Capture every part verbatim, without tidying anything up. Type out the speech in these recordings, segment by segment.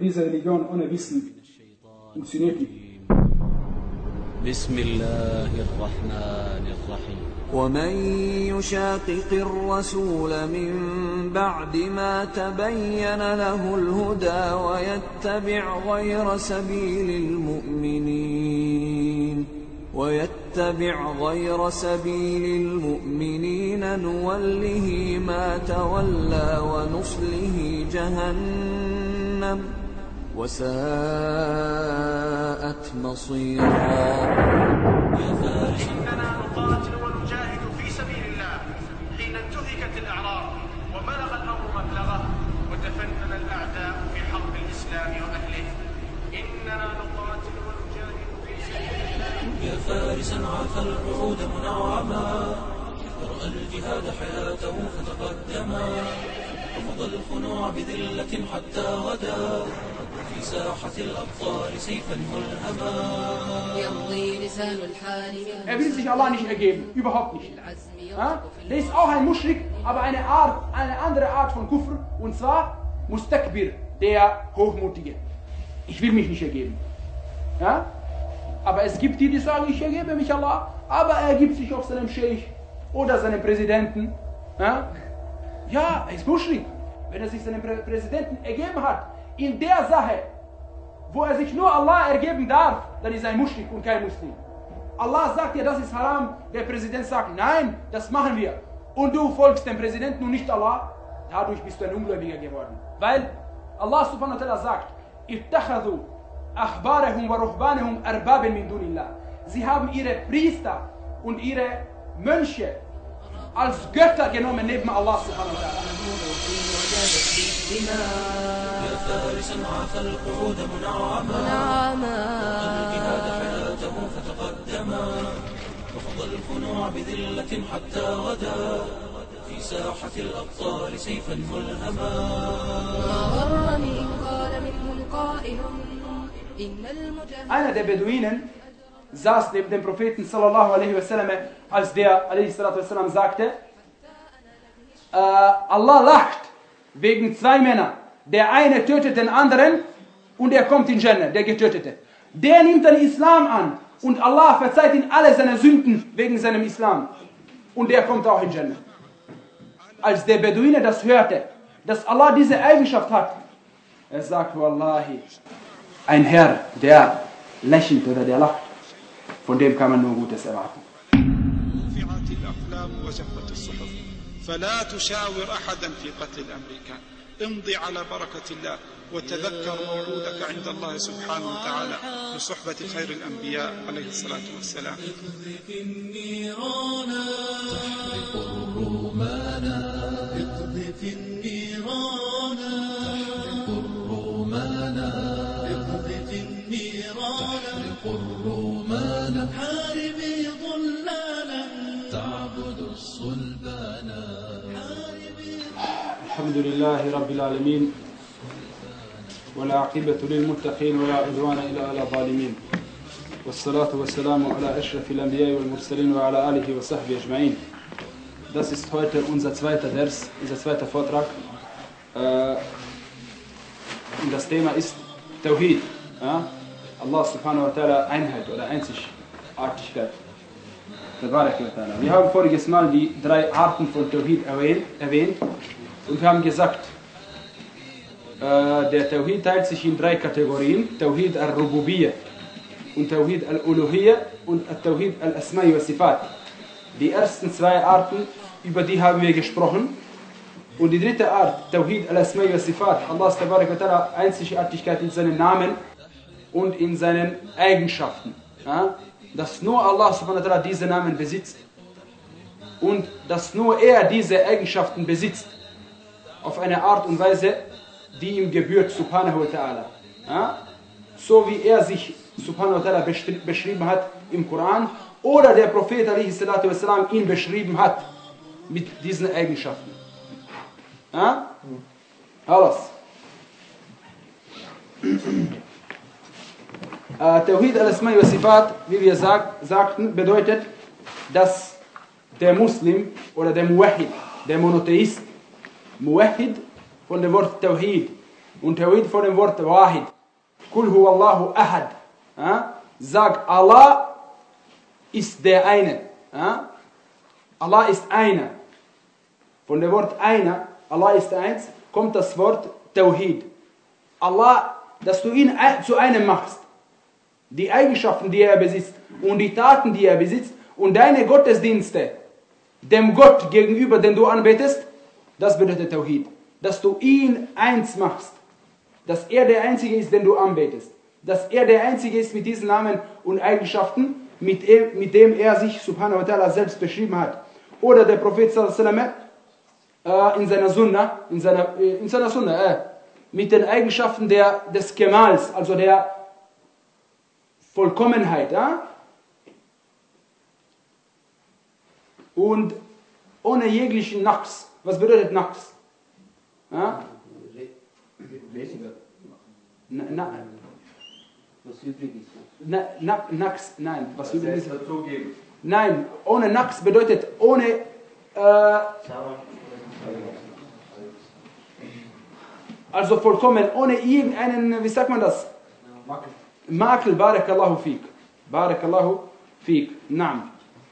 Diese Religion ohne Wissen funktioniert nicht. بسم الله الرحمن الرحيم ومن يشاقق الرسول من بعد ما تبين له الهدى ويتبع غير سبيل المؤمنين ويتبع غير سبيل المؤمنين نوله ما تولى ونصله جهنم وساءت مصيرا. إننا نقاتل ونجاهد في سبيل الله حين انتهكت الأعراض وبلغ الأمر مبلغه وتفنن الأعداء في حرب الإسلام وأهله. إننا نقاتل ونجاهد في سبيل الله. يا فارسا عاف القعود منعما رأى الجهاد حياته فتقدما رفض الخنوع بذلة حتى غدا في ساحة الأبطال سيفا ملهما يمضي لسان الحال. Er will sich Allah nicht ergeben, überhaupt nicht. Ja? Der ist auch ein Muschrik, aber eine Art, eine andere Art von Kufr, und zwar Mustakbir, der Hochmutige. Ich will mich nicht ergeben. Ja? Aber es gibt die, die sagen, ich ergebe mich Allah, aber er ergibt sich auf seinem Scheich oder seinem Präsidenten. Ja? Ja, er ist Muschrik. Wenn er sich seinem Prä Präsidenten ergeben hat, in der Sache, wo er sich nur Allah ergeben darf, dann ist er ein Muschrik und kein Muslim. Allah sagt dir, das ist haram, der Präsident sagt, nein, das machen wir. Und du folgst dem Präsidenten und nicht Allah, dadurch bist du ein Ungläubiger geworden. Weil Allah subhanahu wa ta'ala sagt, ittakhadhu ahbarahum wa ruhbanahum arbaban min dunillah. Sie haben ihre Priester und ihre Mönche als Götter genommen neben Allah subhanahu wa ta'ala. يا فارسا عاف القعود منعما الجهاد حياته فتقدما رفض الخنوع بذلة حتى غدا في ساحة الأبطال سيفا ملهما. ما غرني إن قال منهم قائل إن المجاهدين. Einer der Beduinen saß neben dem Propheten sallallahu alaihi wasallam, als der alaihi salatu wasallam sagte, äh, Allah lacht wegen zwei Männern. Der eine tötet den anderen und er kommt in Jannah, der Getötete. Der nimmt den Islam an und Allah verzeiht ihm alle seine Sünden wegen seinem Islam. Und der kommt auch in Jannah. Als der Beduine das hörte, dass Allah diese Eigenschaft hat, er sagt, Wallahi, ein Herr, der lächelt oder der lacht, von dem kann man nur Gutes erwarten. فلا تشاور أحدا في قتل الأمريكان امضي على بركة الله وتذكر موعودك عند الله سبحانه وتعالى بصحبة خير الأنبياء عليه الصلاة والسلام. اقذف النيران تحرق الرومان اقذف النيران تحرق الرومان اقذف النيران تحرق الرومان حاربي ضلالا تعبد الصلبان. الحمد لله رب العالمين والعاقبة للمتقين ولا عدوان إلا على الظالمين والصلاة والسلام على أشرف الأنبياء والمرسلين وعلى آله وصحبه أجمعين. Das ist heute unser zweiter Vers, unser zweiter Vortrag. Und das Thema ist Tawhid. Ja? Allah subhanahu wa ta'ala, Einheit oder Einzigartigkeit. Wir haben voriges Mal die drei Arten von Tawhid erwähnt und wir haben gesagt, der Tawhid teilt sich in drei Kategorien: Tawhid al-Rububiyyah und Tawhid al-Uluhiyyah und Tawhid al-Asma'i wa Sifat. Die ersten zwei Arten, über die haben wir gesprochen. Und die dritte Art, Tawhid al-Asma'i wa Sifat, Allahs tabarak wa ta'ala, Einzigartigkeit in seinen Namen und in seinen Eigenschaften. Ja? Dass nur Allah subhanahu wa ta'ala diese Namen besitzt und dass nur er diese Eigenschaften besitzt auf eine Art und Weise, die ihm gebührt, subhanahu wa ta'ala. Ja? So wie er sich subhanahu wa ta'ala beschrieben hat im Koran oder der Prophet alaihi salatu wassalam ihn beschrieben hat mit diesen Eigenschaften. Ja? Alles. Tawhid al-Asma'i wa Sifat, wie wir sag, sagten, bedeutet, dass der Muslim oder der Muwahhid, der Monotheist, Muwahhid von dem Wort Tawhid, Und Tawhid von dem Wort Wahid. Kul huwallahu ahad. Ja? Sag, Allah ist der eine. Ja? Allah ist einer. Von dem Wort einer, Allah ist eins, kommt das Wort Tawhid. Allah, dass du ihn zu einem machst. Die Eigenschaften, die er besitzt und die Taten, die er besitzt und deine Gottesdienste dem Gott gegenüber, den du anbetest, das bedeutet Tawhid. Dass du ihn eins machst. Dass er der Einzige ist, den du anbetest. Dass er der Einzige ist mit diesen Namen und Eigenschaften, mit dem, mit dem er sich subhanahu wa ta'ala selbst beschrieben hat. Oder der Prophet sallallahu alaihi wasallam äh, in seiner Sunna, in seiner, äh, in seiner Sunna, äh, mit den Eigenschaften der, des Kemals, also der Vollkommenheit. Äh? Und ohne jeglichen Naqs. Was bedeutet Naqs? Ja? Na, na, was übrig ist. Na, na, Naqs, nein, was übrig ist. Nein, ohne Naqs bedeutet ohne äh, also vollkommen, ohne irgendeinen, wie sagt man das? Makel. Makel, barakallahu fiqh. Barakallahu fiqh. Naam.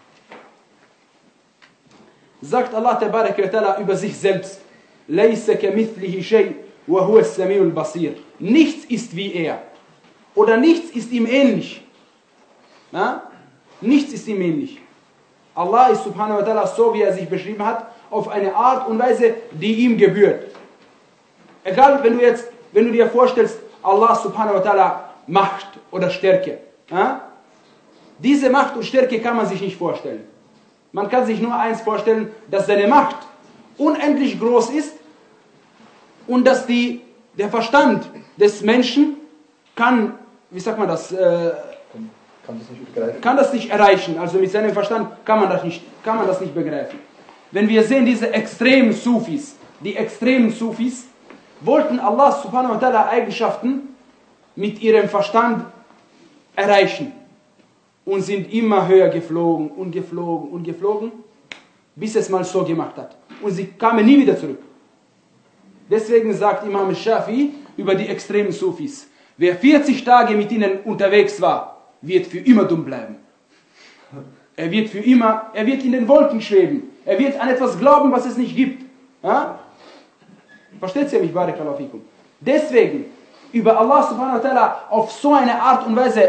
Sagt Allah tabaraka wa ta'ala über sich selbst: Laysa kamithlihi shay wa huwa as-sami'ul basir. Nichts ist wie er. Oder nichts ist ihm ähnlich. Na? Nichts ist ihm ähnlich. Allah ist subhanahu wa ta'ala so, wie er sich beschrieben hat, auf eine Art und Weise, die ihm gebührt. Egal, wenn du jetzt, wenn du dir vorstellst, Allah subhanahu wa ta'ala Macht oder Stärke. Ja? Diese Macht und Stärke kann man sich nicht vorstellen. Man kann sich nur eins vorstellen, dass seine Macht unendlich groß ist und dass die, der Verstand des Menschen kann, wie sagt man das, äh, kann, das nicht begreifen. kann das nicht erreichen. Also mit seinem Verstand kann man das nicht, kann man das nicht begreifen. Wenn wir sehen, diese extremen Sufis, die extremen Sufis, wollten Allah subhanahu wa ta'ala Eigenschaften mit ihrem Verstand erreichen. Und sind immer höher geflogen und geflogen und geflogen, bis es mal so gemacht hat. Und sie kamen nie wieder zurück. Deswegen sagt Imam Shafi über die extremen Sufis: Wer vierzig Tage mit ihnen unterwegs war, wird für immer dumm bleiben. Er wird für immer, er wird in den Wolken schweben. Er wird an etwas glauben, was es nicht gibt. Ja? Versteht ihr mich, barakallahu fikum? Deswegen, über Allah subhanahu wa ta'ala auf so eine Art und Weise,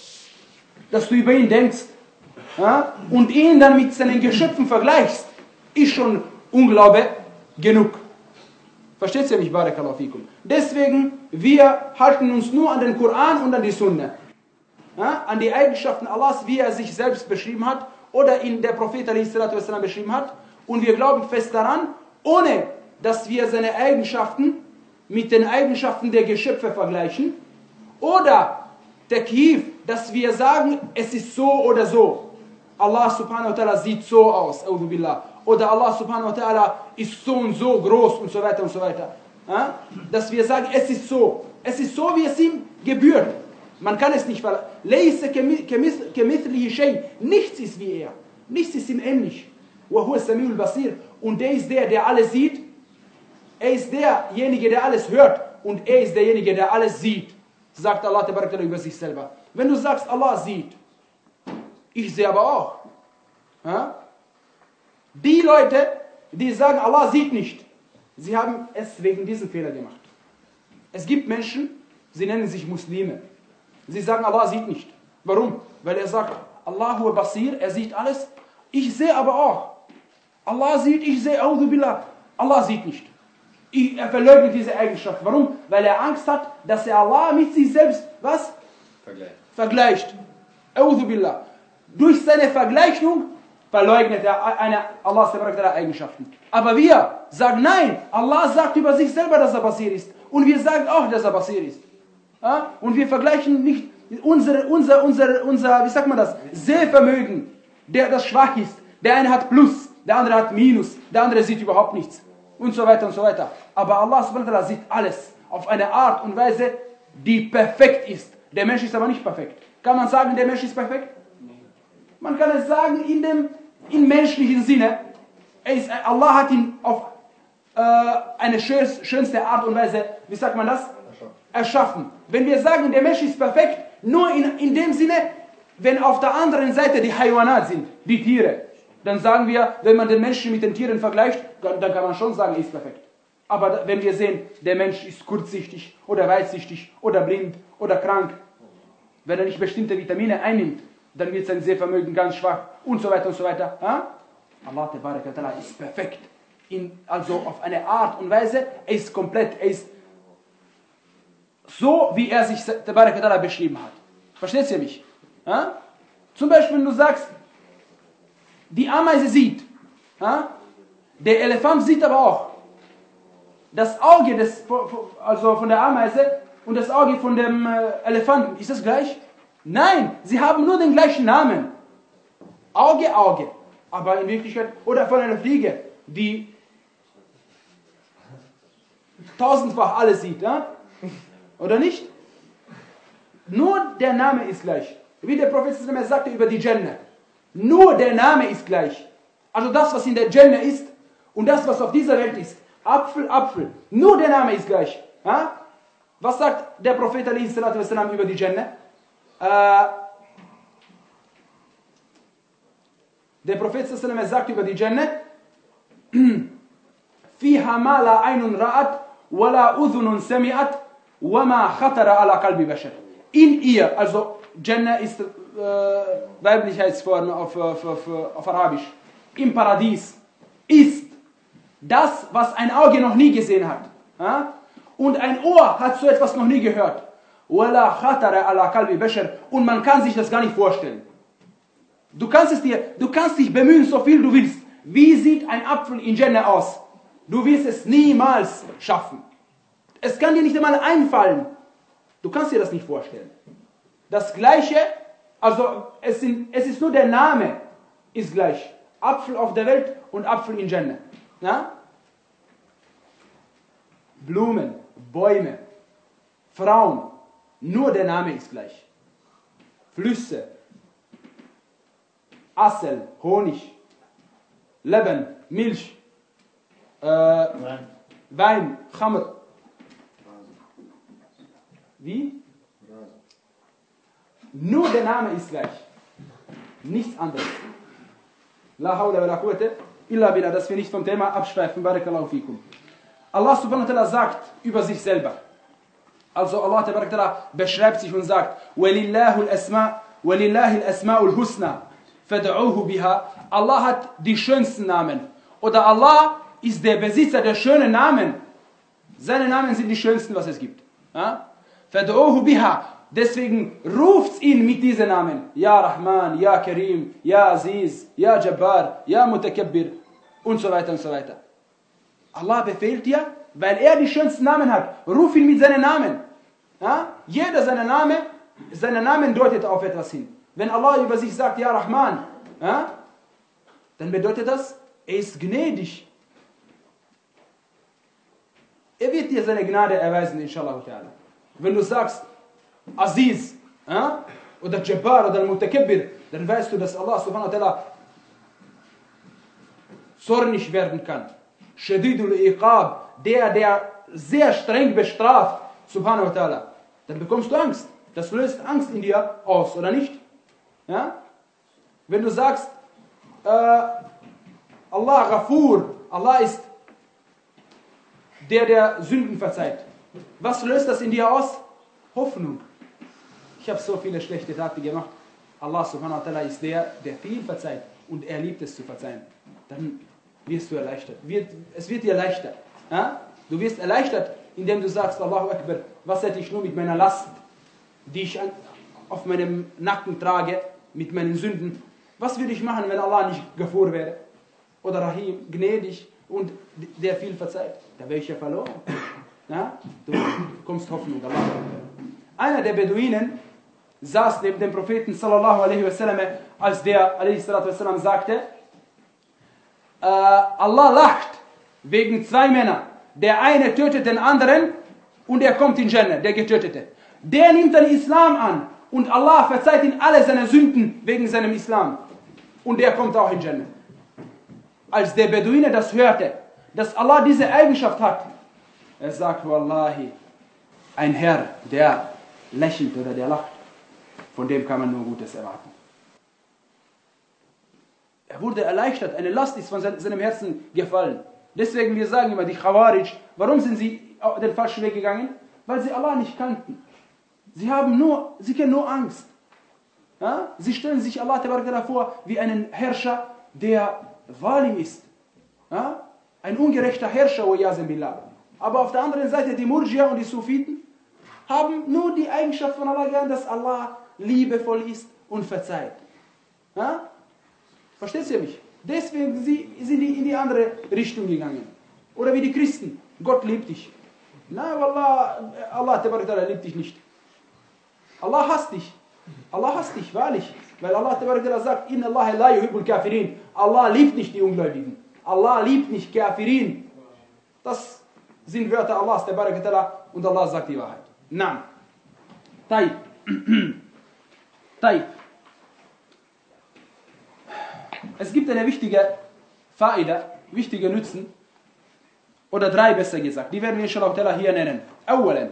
dass du über ihn denkst, ja, und ihn dann mit seinen Geschöpfen vergleichst, ist schon Unglaube genug. Versteht ihr mich, barakallahu fikum? Deswegen, wir halten uns nur an den Koran und an die Sunna. Ja, an die Eigenschaften Allahs, wie er sich selbst beschrieben hat, oder in der Prophet a s. beschrieben hat. Und wir glauben fest daran, ohne dass wir seine Eigenschaften mit den Eigenschaften der Geschöpfe vergleichen, oder Takyif, dass wir sagen, es ist so oder so. Allah subhanahu wa ta'ala sieht so aus, a'udhu billah. Oder Allah subhanahu wa ta'ala ist so und so groß und so weiter und so weiter. Ja? Dass wir sagen, es ist so. Es ist so, wie es ihm gebührt. Man kann es nicht verlassen. Laysa kamithlihi shay. Nichts ist wie er. Nichts ist ihm ähnlich. Wa huwa as-sami'ul basir. Und er ist der, der alles sieht. Er ist derjenige, der alles hört. Und er ist derjenige, der alles sieht. Sagt Allah tabaraka über sich selber. Wenn du sagst, Allah sieht, ich sehe aber auch. Ja? Die Leute, die sagen, Allah sieht nicht, sie haben es wegen diesem Fehler gemacht. Es gibt Menschen, sie nennen sich Muslime. Sie sagen, Allah sieht nicht. Warum? Weil er sagt, Allahu Basir, er sieht alles. Ich sehe aber auch. Allah sieht, ich sehe, A'udhu Billah. Allah sieht nicht. Ich, er verleugnet diese Eigenschaft. Warum? Weil er Angst hat, dass er Allah mit sich selbst, was? Vergleicht. Vergleicht. A'udhu Billah. Durch seine Vergleichung verleugnet er eine Allahs Eigenschaften. Aber wir sagen, nein, Allah sagt über sich selber, dass er Basir ist. Und wir sagen auch, dass er Basir ist. Ja? Und wir vergleichen nicht unsere, unser, unser, unser, wie sagt man das, Sehvermögen, der das schwach ist. Der eine hat Plus, der andere hat Minus, der andere sieht überhaupt nichts. Und so weiter und so weiter. Aber Allah subhanahu wa ta'ala sieht alles auf eine Art und Weise, die perfekt ist. Der Mensch ist aber nicht perfekt. Kann man sagen, der Mensch ist perfekt? Man kann es sagen in dem im menschlichen Sinne. Er ist, Allah hat ihn auf äh, eine schönste Art und Weise, wie sagt man das? erschaffen. Wenn wir sagen, der Mensch ist perfekt, nur in, in dem Sinne, wenn auf der anderen Seite die Haywanat sind, die Tiere, dann sagen wir, wenn man den Menschen mit den Tieren vergleicht, dann kann man schon sagen, er ist perfekt. Aber wenn wir sehen, der Mensch ist kurzsichtig oder weitsichtig oder blind oder krank, wenn er nicht bestimmte Vitamine einnimmt, dann wird sein Sehvermögen ganz schwach und so weiter und so weiter. Ha? Allah Tabaraka wa Ta'ala ist perfekt. In, also auf eine Art und Weise, er ist komplett, er ist so, wie er sich Tabaraka wa Ta'ala beschrieben hat. Versteht ihr mich? Ha? Zum Beispiel, wenn du sagst, die Ameise sieht, ha? Der Elefant sieht aber auch. Das Auge des, also von der Ameise und das Auge von dem Elefanten, ist das gleich? Nein, sie haben nur den gleichen Namen. Auge, Auge. Aber in Wirklichkeit, oder von einer Fliege, die tausendfach alles sieht, ja? Oder nicht? Nur der Name ist gleich. Wie der Prophet sagte über die Jannah. Nur der Name ist gleich. Also das, was in der Jannah ist und das, was auf dieser Welt ist. Apfel, Apfel. Nur der Name ist gleich. Ja? Was sagt der Prophet über die Jannah? Äh, der Prophet sagt über die Jannah, فيها ما لا عين رأت ولا أذن سمعت وما خطر على قلب بشر. In ihr, also Jannah ist äh, Weiblichkeitsform auf, auf, auf, auf Arabisch, im Paradies, ist das, was ein Auge noch nie gesehen hat. Ja? Und ein Ohr hat so etwas noch nie gehört. ولا خطر على قلب بشر. Und man kann sich das gar nicht vorstellen. Du kannst es dir, du kannst dich bemühen, so viel du willst. Wie sieht ein Apfel in Jannah aus? Du wirst es niemals schaffen. Es kann dir nicht einmal einfallen. Du kannst dir das nicht vorstellen. Das Gleiche, also es, sind, es ist nur der Name, ist gleich. Apfel auf der Welt und Apfel in Jannah. Ja? Blumen, Bäume, Frauen, nur der Name ist gleich. Flüsse, Assel, Honig, Leben, Milch, äh, Wein, Wein, Khamr. Wie? Nur der Name ist gleich. Nichts anderes. La hawla wa la quwwata illa billah, dass wir nicht vom Thema abschweifen. Barakallahu fikum. Allah subhanahu wa ta'ala sagt über sich selber. Also Allah tabarak ta'ala beschreibt sich und sagt: وَلِلَّهُ الْأَسْمَاءُ وَلِلَّهِ الْأَسْمَاءُ الْحُسْنَى فَدْعُوهُ بِهَا. Allah hat die schönsten Namen. Oder Allah ist der Besitzer der schönen Namen. Seine Namen sind die schönsten, was es gibt. Ja? فَدْعُوهُ بِهَا. Deswegen ruft ihn mit diesen Namen. Ja Rahman, Ja Karim, Ja Aziz, Ja Jabbar, Ja Mutakabbir und so weiter und so weiter. Allah befehlt dir, weil er die schönsten Namen hat. Ruf ihn mit seinen Namen. Ja? Jeder seine Name, seine Namen deutet auf etwas hin. Wenn Allah über sich sagt, Ja Rahman, ja? Dann bedeutet das, er ist gnädig. Er wird dir seine Gnade erweisen, inshallah. Wenn du sagst, Aziz, ja? Oder Jabbar oder Mutakabbir, dann weißt du, dass Allah subhanahu wa ta'ala zornig werden kann. Shadidul Iqab, der, der sehr streng bestraft, subhanahu wa ta'ala. Dann bekommst du Angst. Das löst Angst in dir aus, oder nicht? Ja? Wenn du sagst, äh, Allah Ghafur, Allah ist der, der Sünden verzeiht. Was löst das in dir aus? Hoffnung. Ich habe so viele schlechte Taten gemacht. Allah subhanahu wa ta'ala ist der, der viel verzeiht. Und er liebt es zu verzeihen. Dann wirst du erleichtert. Wird, es wird dir leichter. Ja? Du wirst erleichtert, indem du sagst, Allahu Akbar, was hätte ich nur mit meiner Last, die ich an, auf meinem Nacken trage, mit meinen Sünden. Was würde ich machen, wenn Allah nicht Ghafur wäre? Oder Rahim, gnädig und der viel verzeiht? Da wäre ich ja verloren. Ja? Du bekommst Hoffnung. Allah. Einer der Beduinen saß neben dem Propheten sallallahu alaihi wasallam, als der alaihi salatu wasallam sagte, äh, Allah lacht wegen zwei Männern. Der eine tötet den anderen und er kommt in Jannah, der Getötete. Der nimmt den Islam an und Allah verzeiht ihm alle seine Sünden wegen seinem Islam. Und der kommt auch in Jannah. Als der Beduine das hörte, dass Allah diese Eigenschaft hat, er sagt, Wallahi, ein Herr, der lächelt oder der lacht, von dem kann man nur Gutes erwarten. Er wurde erleichtert, eine Last ist von seinem Herzen gefallen. Deswegen, wir sagen immer, die Khawarij, warum sind sie den falschen Weg gegangen? Weil sie Allah nicht kannten. Sie haben nur, sie kennen nur Angst. Ja? Sie stellen sich Allah vor wie einen Herrscher, der Walim ist. Ja? Ein ungerechter Herrscher, billah. Aber auf der anderen Seite, die Murjia und die Sufiten haben nur die Eigenschaft von Allah gelernt, dass Allah liebevoll ist und verzeiht. Ja? Versteht ihr mich? Deswegen sind die in die andere Richtung gegangen. Oder wie die Christen. Gott liebt dich. Nein, Allah, Allah liebt dich nicht. Allah hasst dich. Allah hasst dich, wahrlich. Weil Allah sagt, Inna Allah la yuhibbul kafirin. Allah liebt nicht die Ungläubigen. Allah liebt nicht Kafirin. Das sind Wörter Allahs, und Allah sagt die Wahrheit. Naam. Taib. Taib. Es gibt eine wichtige Faida, wichtige Nutzen, oder drei besser gesagt, die werden wir inshallah hier nennen. أولا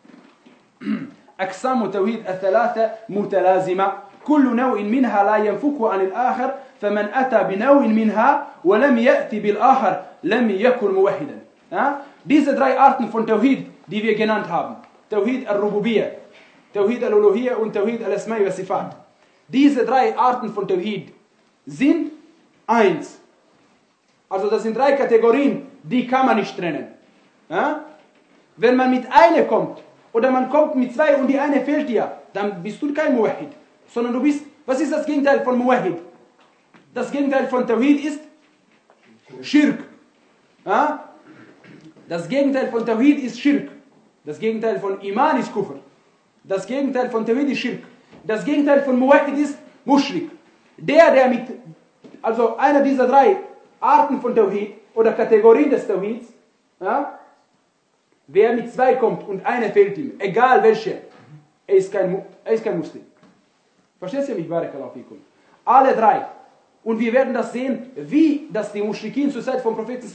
أقسام توحيد الثلاثة متلازمة كل نوع منها لا ينفك عن الآخر فمن أتى بنوع منها ولم يأتي بالآخر لم يكن موحدا. Ja? Diese drei Arten von Tawhid, die wir genannt haben, Tawhid al-Rububiyyah, Tawhid al-Uluhiyyah und Tawhid al-Asma'i wa Sifat, diese drei Arten von Tawhid sind eins. Also das sind drei Kategorien, die kann man nicht trennen. Ja? Wenn man mit einer kommt, oder man kommt mit zwei und die eine fehlt dir, dann bist du kein Muwahhid. Sondern du bist, was ist das Gegenteil von Muwahhid? Das Gegenteil von Tawhid ist Schirk. Ja? Das Gegenteil von Tawhid ist Schirk. Das Gegenteil von Iman ist Kufr. Das Gegenteil von Tawhid ist Schirk. Das Gegenteil von Muwahhid ist Mushrik. Der, der mit, also einer dieser drei Arten von Tawhid oder Kategorien des Tawhids, ja, wer mit zwei kommt und eine fehlt ihm, egal welche, er ist kein, er ist kein Muslim. Verstehst du mich? Barakallahu fikum. Alle drei. Und wir werden das sehen, wie das die Mushrikin zur Zeit vom Propheten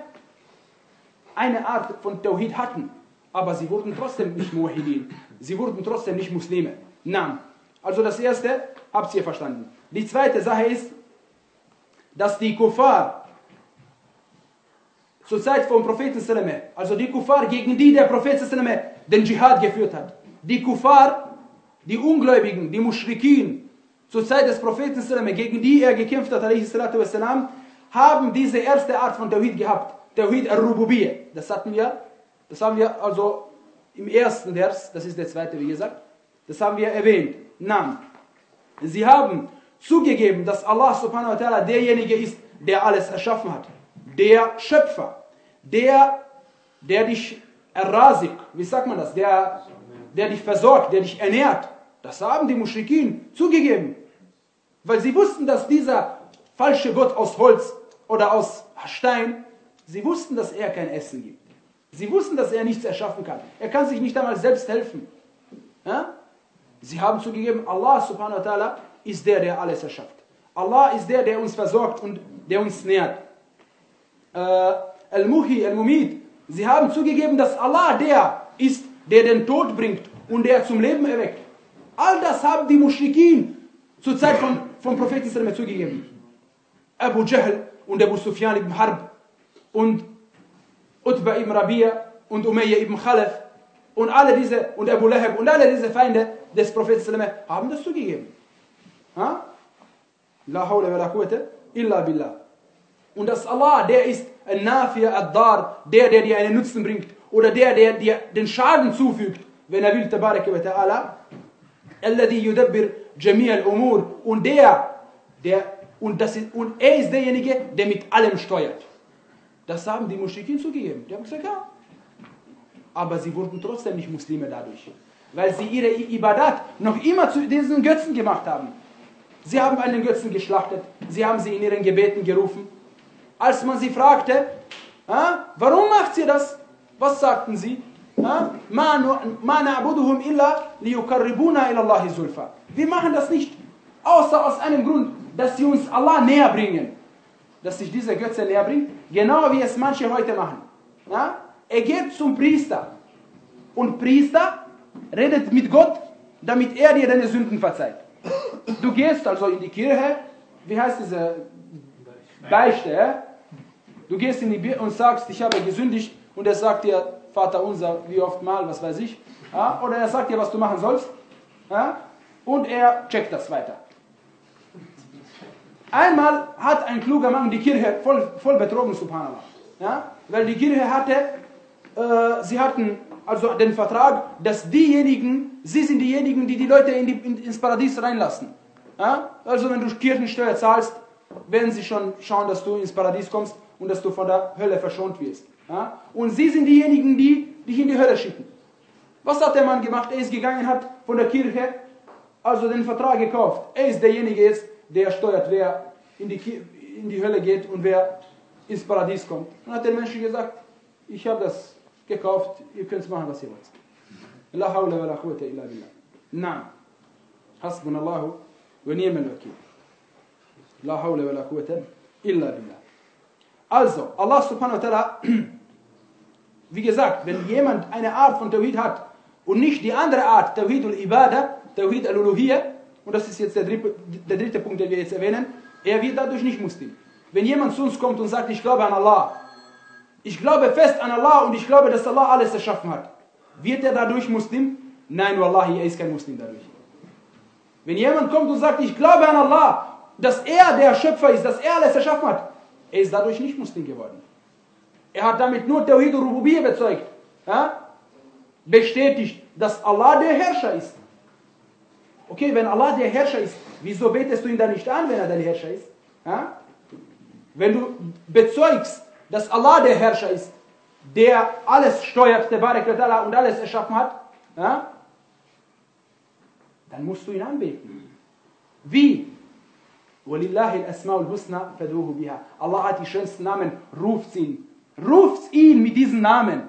eine Art von Tawhid hatten. Aber sie wurden trotzdem nicht Muwahhidin. Sie wurden trotzdem nicht Muslime. Nein. Also das erste, habt ihr verstanden. Die zweite Sache ist, dass die Kuffar zur Zeit vom Propheten, also die Kuffar, gegen die der Prophet den Dschihad geführt hat, die Kuffar, die Ungläubigen, die Mushrikin, zur Zeit des Propheten, gegen die er gekämpft hat, haben diese erste Art von Tawhid gehabt, Tawhid al-Rububiyyah. Das hatten wir, das haben wir also im ersten Vers, das ist der zweite, wie gesagt, das haben wir erwähnt. Nein. Sie haben zugegeben, dass Allah subhanahu wa ta'ala derjenige ist, der alles erschaffen hat. Der Schöpfer. Der, der dich errasik, wie sagt man das? Der, der dich versorgt, der dich ernährt. Das haben die Mushrikin zugegeben. Weil sie wussten, dass dieser falsche Gott aus Holz oder aus Stein, sie wussten, dass er kein Essen gibt. Sie wussten, dass er nichts erschaffen kann. Er kann sich nicht einmal selbst helfen. Ja? Sie haben zugegeben, Allah subhanahu wa ta'ala ist der, der alles erschafft. Allah ist der, der uns versorgt und der uns nährt. Äh, Al-Muhi, Al-Mumit. Sie haben zugegeben, dass Allah der ist, der den Tod bringt und der zum Leben erweckt. All das haben die Mushrikin zur Zeit von, vom Propheten zugegeben. Abu Jahl und Abu Sufyan ibn Harb und Utba ibn Rabi'a und Umayya ibn Khalaf und alle diese, und Abu Lahab und alle diese Feinde des Propheten haben das zugegeben. Ha? La hawla wa la quwwata illa billah. Und dass Allah, der ist ein Nafi' ad-Dar, der, der dir einen Nutzen bringt, oder der, der dir den Schaden zufügt, wenn er will, tabaraka wa ta'ala, alladhi yudabbir jami' al-umur, und der, der, und, das ist, und er ist derjenige, der mit allem steuert. Das haben die Mushrikin zugegeben. Die haben gesagt, ja. Aber sie wurden trotzdem nicht Muslime dadurch. Weil sie ihre Ibadat noch immer zu diesen Götzen gemacht haben. Sie haben einen Götzen geschlachtet. Sie haben sie in ihren Gebeten gerufen. Als man sie fragte, äh, warum macht ihr das? Was sagten sie? Ma na'buduhum illa liyukarribuna ila Allahi zulfa. Wir machen das nicht, außer aus einem Grund, dass sie uns Allah näher bringen. Dass sich diese Götze näher bringt, genau wie es manche heute machen. Ja? Er geht zum Priester Und Priester redet mit Gott, damit er dir deine Sünden verzeiht. Du gehst also in die Kirche, wie heißt diese Beichte, ja? Du gehst in die Bibel und sagst, ich habe gesündigt, und er sagt dir, Vater unser, wie oft mal, was weiß ich, ja? Oder er sagt dir, was du machen sollst, ja? Und er checkt das weiter. Einmal hat ein kluger Mann die Kirche voll, voll betrogen, subhanallah, ja? Weil die Kirche hatte, äh, sie hatten also den Vertrag, dass diejenigen, sie sind diejenigen, die die Leute in die, in, ins Paradies reinlassen. Ja? Also wenn du Kirchensteuer zahlst, werden sie schon schauen, dass du ins Paradies kommst und dass du von der Hölle verschont wirst. Ja? Und sie sind diejenigen, die dich in die Hölle schicken. Was hat der Mann gemacht? Er ist gegangen, hat von der Kirche also den Vertrag gekauft. Er ist derjenige jetzt, der steuert, wer in die, in die Hölle geht und wer ins Paradies kommt. Dann hat der Mensch gesagt, ich habe das gekauft, ihr könnt machen, was ihr wollt. La hawla wa la quwwata illa billah. Naam. Hasbunallahu wa ni'mal wakil. La hawla wa la quwwata illa billah. Also, Allah subhanahu wa ta'ala, wie gesagt, wenn jemand eine Art von Tawhid hat und nicht die andere Art, Tawhid al-Ibadah, Tawhid al-Uluhiyya, und das ist jetzt der dritte, der dritte Punkt, den wir jetzt erwähnen, er wird dadurch nicht Muslim. Wenn jemand zu uns kommt und sagt, ich glaube an Allah, ich glaube fest an Allah und ich glaube, dass Allah alles erschaffen hat, wird er dadurch Muslim? Nein, wallahi, er ist kein Muslim dadurch. Wenn jemand kommt und sagt, ich glaube an Allah, dass er der Schöpfer ist, dass er alles erschaffen hat, er ist dadurch nicht Muslim geworden. Er hat damit nur Tawhid al-Rububiyyah bezeugt, ja? Bestätigt, dass Allah der Herrscher ist. Okay, wenn Allah der Herrscher ist, wieso betest du ihn dann nicht an, wenn er der Herrscher ist? Ja? Wenn du bezeugst, dass Allah der Herrscher ist, der alles steuert, der Barak wa und alles erschaffen hat, ja? Dann musst du ihn anbeten. Wie? وَلِلَّهِ الْأَسْمَاءُ الْحُسْنَى فَدْعُوهُ بِهَا. Allah hat die schönsten Namen, ruft ihn. Ruft ihn mit diesen Namen.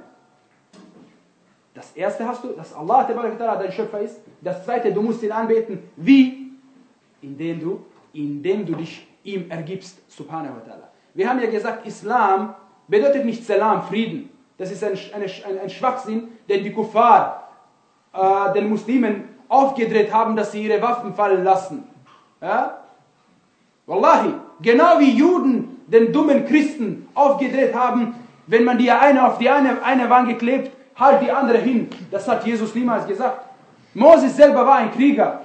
Das erste hast du, dass Allah der Barak wa dein Schöpfer ist. Das zweite, du musst ihn anbeten. Wie? Indem du, indem du dich ihm ergibst, subhanahu wa ta'ala. Wir haben ja gesagt, Islam bedeutet nicht Salam, Frieden. Das ist ein, ein, ein Schwachsinn, den die Kuffar äh, den Muslimen aufgedreht haben, dass sie ihre Waffen fallen lassen. Ja? Wallahi, genau wie Juden den dummen Christen aufgedreht haben, wenn man die eine auf die eine, eine Wange klebt, halt die andere hin. Das hat Jesus niemals gesagt. Moses selber war ein Krieger.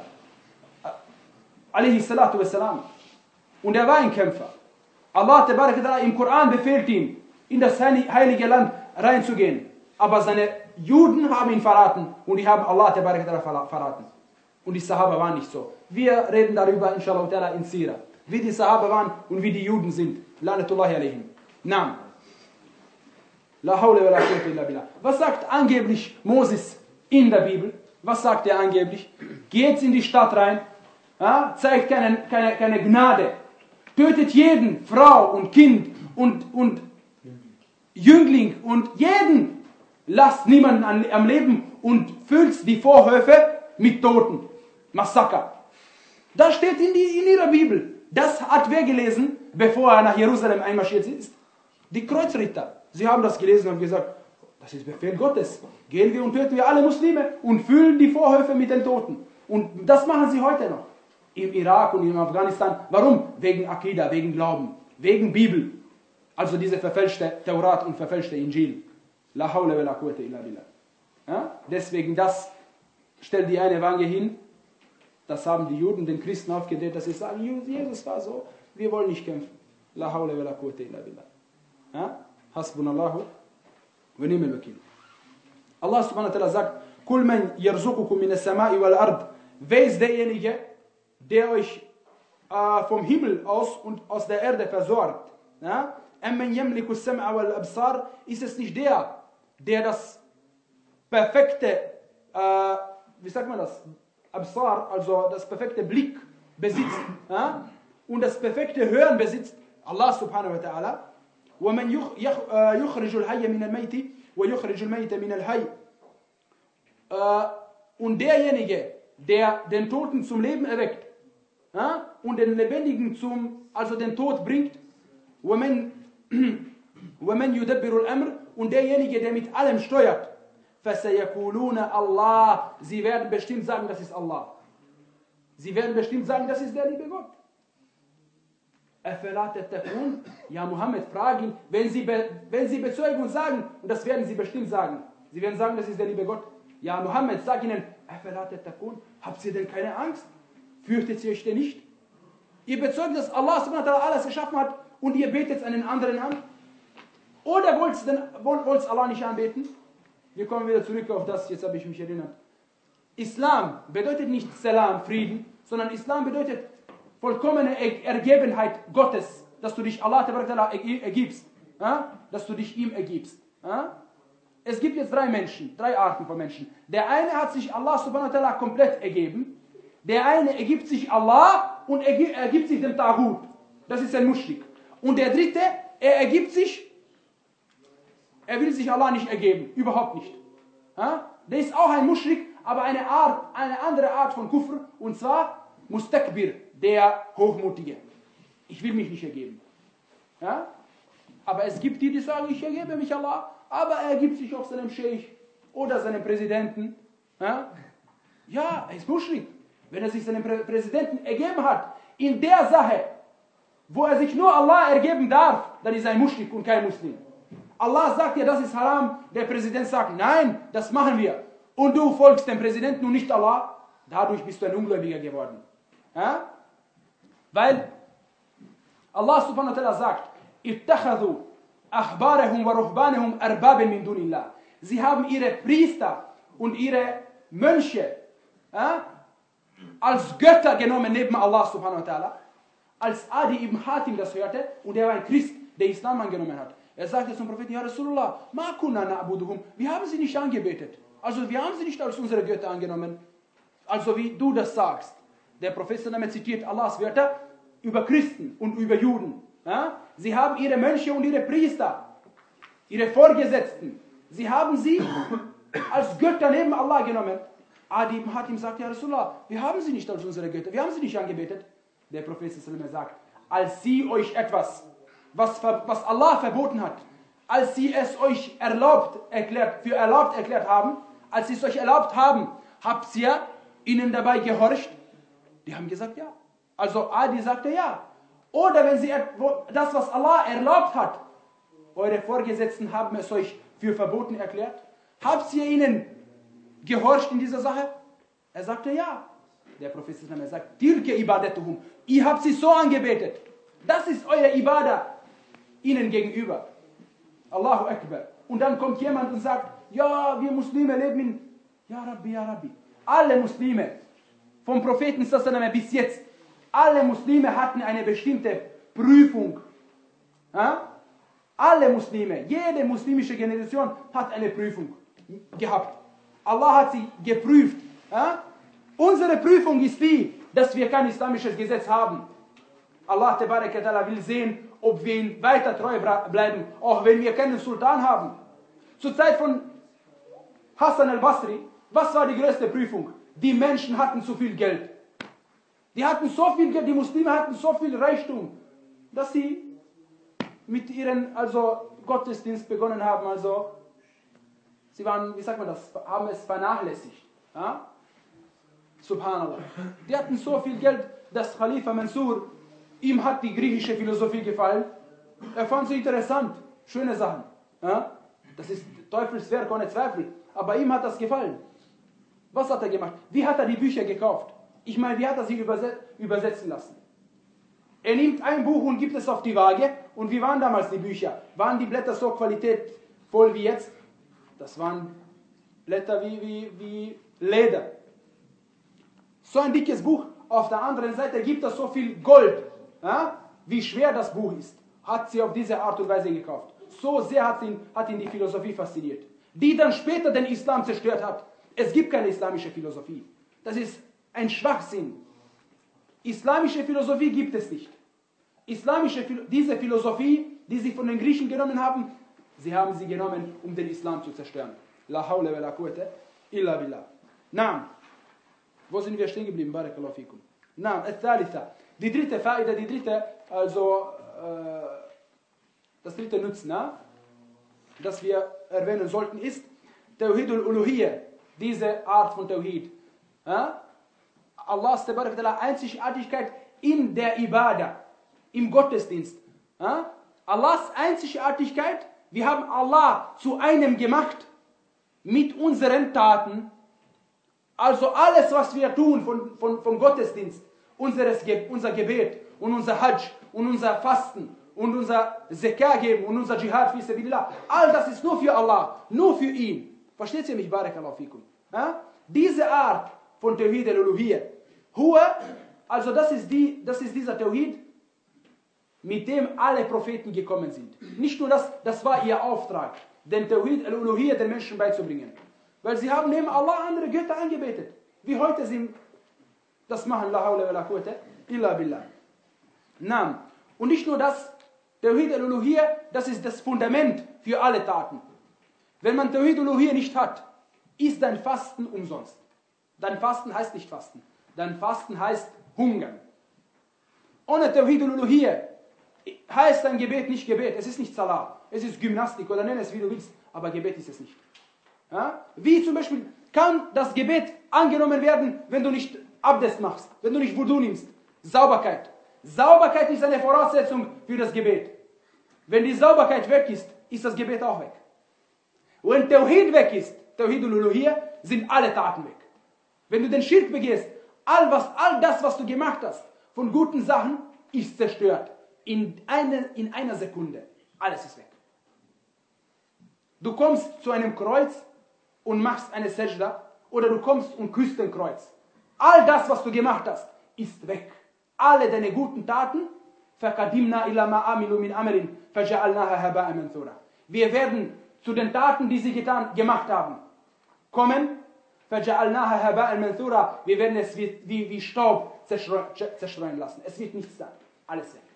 Alayhi salatu wassalam. Und er war ein Kämpfer. Allah im Koran befehlt ihm, in das heilige Land reinzugehen. Aber seine Juden haben ihn verraten und die haben Allah verraten. Und die Sahaba waren nicht so. Wir reden darüber, inshallah, in Sira. Wie die Sahaba waren und wie die Juden sind. Lanatullahi alayhim. Naam. La hawla wa la quwwata illa billah. Was sagt angeblich Moses in der Bibel? Was sagt er angeblich? Geht in die Stadt rein, ja, zeigt keine, keine, keine Gnade. Tötet jeden, Frau und Kind und, und Jüngling und jeden. Lasst niemanden an, am Leben und füllt die Vorhöfe mit Toten. Massaker. Das steht in, die, in ihrer Bibel. Das hat wer gelesen, bevor er nach Jerusalem einmarschiert ist? Die Kreuzritter. Sie haben das gelesen und haben gesagt, das ist Befehl Gottes. Gehen wir und töten wir alle Muslime und füllen die Vorhöfe mit den Toten. Und das machen sie heute noch. Im Irak und in Afghanistan. Warum? Wegen Akida, wegen Glauben, wegen Bibel. Also diese verfälschte Taurat und verfälschte Injil. La hawla wa la quwwata illa billah. Ja? Deswegen das, stellt die eine Wange hin. Das haben die Juden den Christen aufgedreht, dass sie sagen, Jesus war so, wir wollen nicht kämpfen. La hawla wa la quwwata illa billah. Ja? Hasbunallahu wa ni'mal wakil. Allah subhanahu wa ta'ala sagt, Kul man yarzuqukum min as-sama'i wal ard. Wer ist derjenige, der euch äh, vom Himmel aus und aus der Erde versorgt? Ja? Amman yamliku as-sam'a wal absar. Ist es nicht der, der das perfekte, äh, wie sagt man das? Absar, also das perfekte Blick besitzt, ja? Und das perfekte Hören besitzt? Allah subhanahu wa ta'ala. وَمَنْ يُخْرِجُ الْحَيَّ مِنَ الْمَيْتِ وَيُخْرِجُ الْمَيْتَ مِنَ الْحَيِّ. Und derjenige, der den Toten zum Leben erweckt, ja? Und den Lebendigen zum, also den Tod bringt, وَمَنْ يُدَبِّرُ الْأَمْرِ. Und derjenige, der mit allem steuert, فَسَيَقُولُونَ Allah. Sie werden bestimmt sagen, das ist Allah. Sie werden bestimmt sagen, das ist der liebe Gott. أَفَلَا تَتَّقُونَ. Ja, Mohammed, frag ihn, wenn sie, be, wenn sie bezeugen und sagen, und das werden sie bestimmt sagen, sie werden sagen, das ist der liebe Gott. Ja, Mohammed, sag ihnen, أَفَلَا تَتَّقُونَ. Habt ihr denn keine Angst? Fürchtet ihr euch denn nicht? Ihr bezeugt, dass Allah subhanahu wa ta'ala alles geschaffen hat und ihr betet einen anderen an? Oder wollt ihr Allah nicht anbeten? Wir kommen wieder zurück auf das, jetzt habe ich mich erinnert. Islam bedeutet nicht Salam, Frieden, sondern Islam bedeutet vollkommene Ergebenheit Gottes, dass du dich Allah ergibst, dass du dich ihm ergibst. Es gibt jetzt drei Menschen, drei Arten von Menschen. Der eine hat sich Allah subhanahu wa ta'ala komplett ergeben, der eine ergibt sich Allah und ergibt sich dem Taghut, das ist ein Muschrik. Und der dritte, er ergibt sich, er will sich Allah nicht ergeben, überhaupt nicht. Der ist auch ein Muschrik, aber eine, Art, eine andere Art von Kufr, und zwar Mustakbir, der Hochmutige. Ich will mich nicht ergeben. Ja? Aber es gibt die, die sagen, ich ergebe mich Allah, aber er ergibt sich auf seinem Scheich oder seinem Präsidenten. Ja, ja, er ist Muschrik. Wenn er sich seinem Prä Präsidenten ergeben hat, in der Sache, wo er sich nur Allah ergeben darf, dann ist er ein Muschrik und kein Muslim. Allah sagt dir, das ist haram, der Präsident sagt, nein, das machen wir. Und du folgst dem Präsidenten und nicht Allah, dadurch bist du ein Ungläubiger geworden. Ja? Weil Allah subhanahu wa ta'ala sagt, ittakhadhu ahbarahum wa ruhbanahum arbaban min dunillah. Sie haben ihre Priester und ihre Mönche ja, als Götter genommen neben Allah subhanahu wa ta'ala. Als Adi ibn Hatim das hörte, und er war ein Christ, der Islam angenommen hat. Er sagte zum Propheten, ja Rasulullah, ma kunna na'buduhum. Wir haben sie nicht angebetet. Also wir haben sie nicht als unsere Götter angenommen. Also wie du das sagst. Der Prophet zitiert Allahs Wörter über Christen und über Juden. Ja? Sie haben ihre Mönche und ihre Priester, ihre Vorgesetzten, sie haben sie als Götter neben Allah genommen. Adi ibn Hatim sagt, ja Rasulullah, wir haben sie nicht als unsere Götter, wir haben sie nicht angebetet. Der Prophet sagt, als sie euch etwas, was, was Allah verboten hat, als sie es euch erlaubt erklärt, für erlaubt erklärt haben, als sie es euch erlaubt haben, habt ihr ihnen dabei gehorcht? Die haben gesagt, ja. Also Adi sagte ja. Oder wenn sie das, was Allah erlaubt hat, eure Vorgesetzten haben es euch für verboten erklärt, habt ihr ihnen gehorcht in dieser Sache? Er sagte ja. Der Prophet sagt, Tilke ibadatuhum. Ihr habt sie so angebetet. Das ist euer Ibadah ihnen gegenüber. Allahu Akbar. Und dann kommt jemand und sagt, ja, wir Muslime leben in, ja Rabbi, ja Rabbi. Alle Muslime, vom Propheten bis jetzt, alle Muslime hatten eine bestimmte Prüfung. Ja? Alle Muslime, jede muslimische Generation hat eine Prüfung gehabt. Allah hat sie geprüft. Ja? Unsere Prüfung ist die, dass wir kein islamisches Gesetz haben. Allah will sehen, ob wir ihm weiter treu bleiben, auch wenn wir keinen Sultan haben. Zur Zeit von Hassan al-Basri, was war die größte Prüfung? Die Menschen hatten zu viel Geld. Die hatten so viel Geld, die Muslime hatten so viel Reichtum, dass sie mit ihren also Gottesdienst begonnen haben. Also sie waren, wie sagt man das, haben es vernachlässigt. Ja? Subhanallah. Die hatten so viel Geld, dass Khalifa Mansur, ihm hat die griechische Philosophie gefallen. Er fand sie interessant, schöne Sachen. Ja? Das ist Teufelswerk ohne Zweifel. Aber ihm hat das gefallen. Was hat er gemacht? Wie hat er die Bücher gekauft? Ich meine, wie hat er sie übersetzen lassen? Er nimmt ein Buch und gibt es auf die Waage. Und wie waren damals die Bücher? Waren die Blätter so qualitätvoll wie jetzt? Das waren Blätter wie, wie, wie Leder. So ein dickes Buch. Auf der anderen Seite gibt es so viel Gold. Ja? Wie schwer das Buch ist. Hat sie auf diese Art und Weise gekauft. So sehr hat ihn, hat ihn die Philosophie fasziniert. Die dann später den Islam zerstört hat. Es gibt keine islamische Philosophie. Das ist ein Schwachsinn. Islamische Philosophie gibt es nicht. Islamische, diese Philosophie, die sie von den Griechen genommen haben, sie haben sie genommen, um den Islam zu zerstören. La hawla wa la quwwata illa billah. Naam. Wo sind wir stehen geblieben? Barakallahu fikum. Naam, al-thalitha. Die dritte Faida, die dritte, also äh, das dritte Nutzen, das wir erwähnen sollten, ist, Tawhid al-Uluhiyya, diese Art von Tawhid. Ja? Allahs Einzigartigkeit in der Ibadah, im Gottesdienst. Ja? Allahs Einzigartigkeit, wir haben Allah zu einem gemacht mit unseren Taten. Also alles, was wir tun von, von, vom Gottesdienst, unseres, unser Gebet und unser Hajj und unser Fasten und unser Zakah geben und unser Jihad fi sabilillah, all das ist nur für Allah, nur für ihn. Versteht ihr mich? Barakallahu fikum. Ja? Diese Art von Tawhid al-Uluhiyya, also das ist, die, das ist dieser Tawhid, mit dem alle Propheten gekommen sind. Nicht nur das, das war ihr Auftrag, den Tawhid al-Uluhiyya den Menschen beizubringen. Weil sie haben neben Allah andere Götter angebetet. Wie heute sie das machen. La hawla wa la quwwata illa billah. Naam. Und nicht nur das, Tawhid al-Uluhiyya, das ist das Fundament für alle Taten. Wenn man Tawhid al-Uluhiyya nicht hat, ist dein Fasten umsonst. Dein Fasten heißt nicht Fasten. Dein Fasten heißt Hungern. Ohne Tawhid al-Uluhiyya heißt dein Gebet nicht Gebet. Es ist nicht Salah. Es ist Gymnastik oder nenn es wie du willst. Aber Gebet ist es nicht. Ja? Wie zum Beispiel kann das Gebet angenommen werden, wenn du nicht Abdest machst, wenn du nicht Wudu nimmst. Sauberkeit. Sauberkeit ist eine Voraussetzung für das Gebet. Wenn die Sauberkeit weg ist, ist das Gebet auch weg. Wenn Tawhid weg ist, Tawhid al-Uluhiyya, sind alle Taten weg. Wenn du den Schirk begehst, all, was, all das, was du gemacht hast, von guten Sachen, ist zerstört. In, eine, in einer Sekunde. Alles ist weg. Du kommst zu einem Kreuz und machst eine Sajda, oder du kommst und küsst den Kreuz. All das, was du gemacht hast, ist weg. Alle deine guten Taten, فَقَدِمْنَا إِلَى مَا عَمِلُوا مِنْ عَمَلٍ فَجَعَلْنَاهَا هَبَاءً مَنْثُورًا. Wir werden zu den Taten, die sie getan, gemacht haben, kommen, فَجَعَلْنَاهَا هَبَاءً مَنْثُورًا. Wir werden es wie, wie, wie Staub zerstreuen lassen. Es wird nichts da. Alles weg.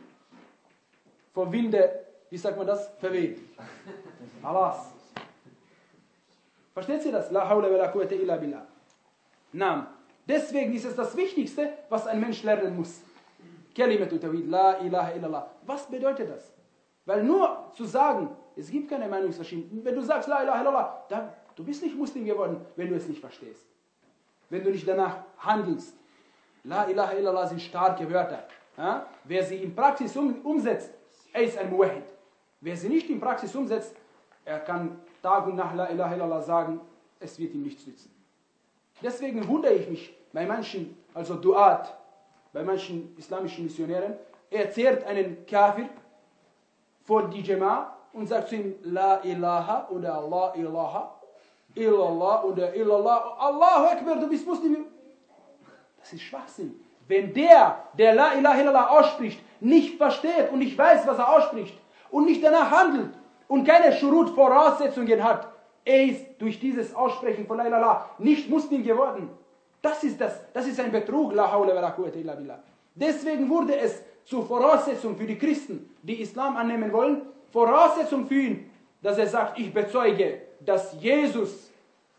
Vom Winde, wie sagt man das? Verweht. Alas. Versteht ihr das? La hawla wa la quwwata illa billah. Naam. Deswegen ist es das Wichtigste, was ein Mensch lernen muss. Kalimatu Tawhid, la ilaha illallah. Was bedeutet das? Weil nur zu sagen, es gibt keine Meinungsverschiedenheit. Wenn du sagst la ilaha illallah, dann du bist nicht Muslim geworden, wenn du es nicht verstehst. Wenn du nicht danach handelst. La ilaha illallah sind starke Wörter. Ja? Wer sie in Praxis um, umsetzt, er ist ein Muwahhid. Wer sie nicht in Praxis umsetzt, er kann Tag und Nacht la ilaha illallah sagen, es wird ihm nichts nützen. Deswegen wundere ich mich bei manchen, also Duat, bei manchen islamischen Missionären, er zehrt einen Kafir vor die Jama und sagt zu ihm, La ilaha oder Allah ilaha, illallah oder illallah, Allahu Akbar, du bist Muslim. Das ist Schwachsinn. Wenn der, der La ilaha illallah ausspricht, nicht versteht und nicht weiß, was er ausspricht und nicht danach handelt und keine Shurut Voraussetzungen hat, er ist durch dieses Aussprechen von La ilaha illallah nicht Muslim geworden. Das ist das, das ist ein Betrug, la hawla wa la quwwata illa billah. Deswegen wurde es zur Voraussetzung für die Christen, die Islam annehmen wollen, Voraussetzung für ihn, dass er sagt, ich bezeuge, dass Jesus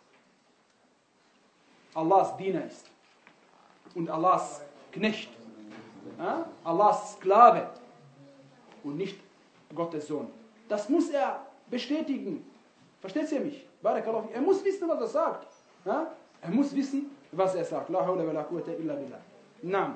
Allahs Diener ist und Allahs Knecht, ja? Allahs Sklave und nicht Gottes Sohn. Das muss er bestätigen. Versteht ihr mich? Barakallahu. Er muss wissen, was er sagt. Ja? Er muss wissen, was er sagt. La hawla wa la quwwata illa billah. Naam.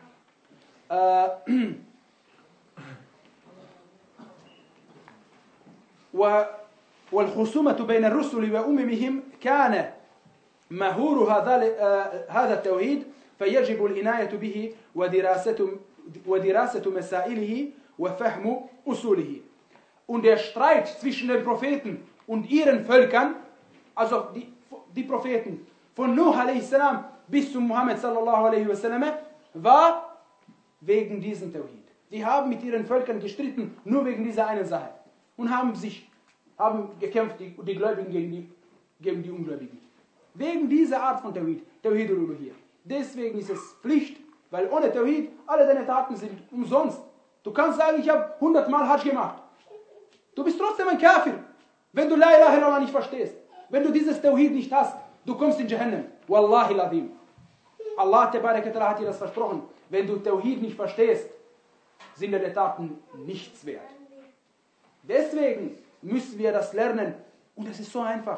والخصومة بين الرسل وأممهم كان مهور هذا هذا التوحيد فيجب العناية به ودراسة ودراسة مسائله وفهم أصوله. Und der Streit zwischen den Propheten und ihren Völkern, also die, die Propheten von Nuh a.s. bis zu Muhammad sallallahu alaihi wasallam, war wegen diesem Tawhid. Die haben mit ihren Völkern gestritten, nur wegen dieser einen Sache. Und haben sich, haben gekämpft, die, die Gläubigen gegen die, gegen die Ungläubigen. Wegen dieser Art von Tawhid, Tawhid al-Uluhiyya. Deswegen ist es Pflicht, weil ohne Tawhid alle deine Taten sind umsonst. Du kannst sagen, ich habe hundertmal Hajj gemacht. Du bist trotzdem ein Kafir, wenn du La ilaha illallah nicht verstehst. Wenn du dieses Tawhid nicht hast, du kommst in Jahannam. Wallahi al-Azim. Allah hat dir das versprochen. Wenn du Tawhid nicht verstehst, sind deine Taten nichts wert. Deswegen müssen wir das lernen. Und es ist so einfach.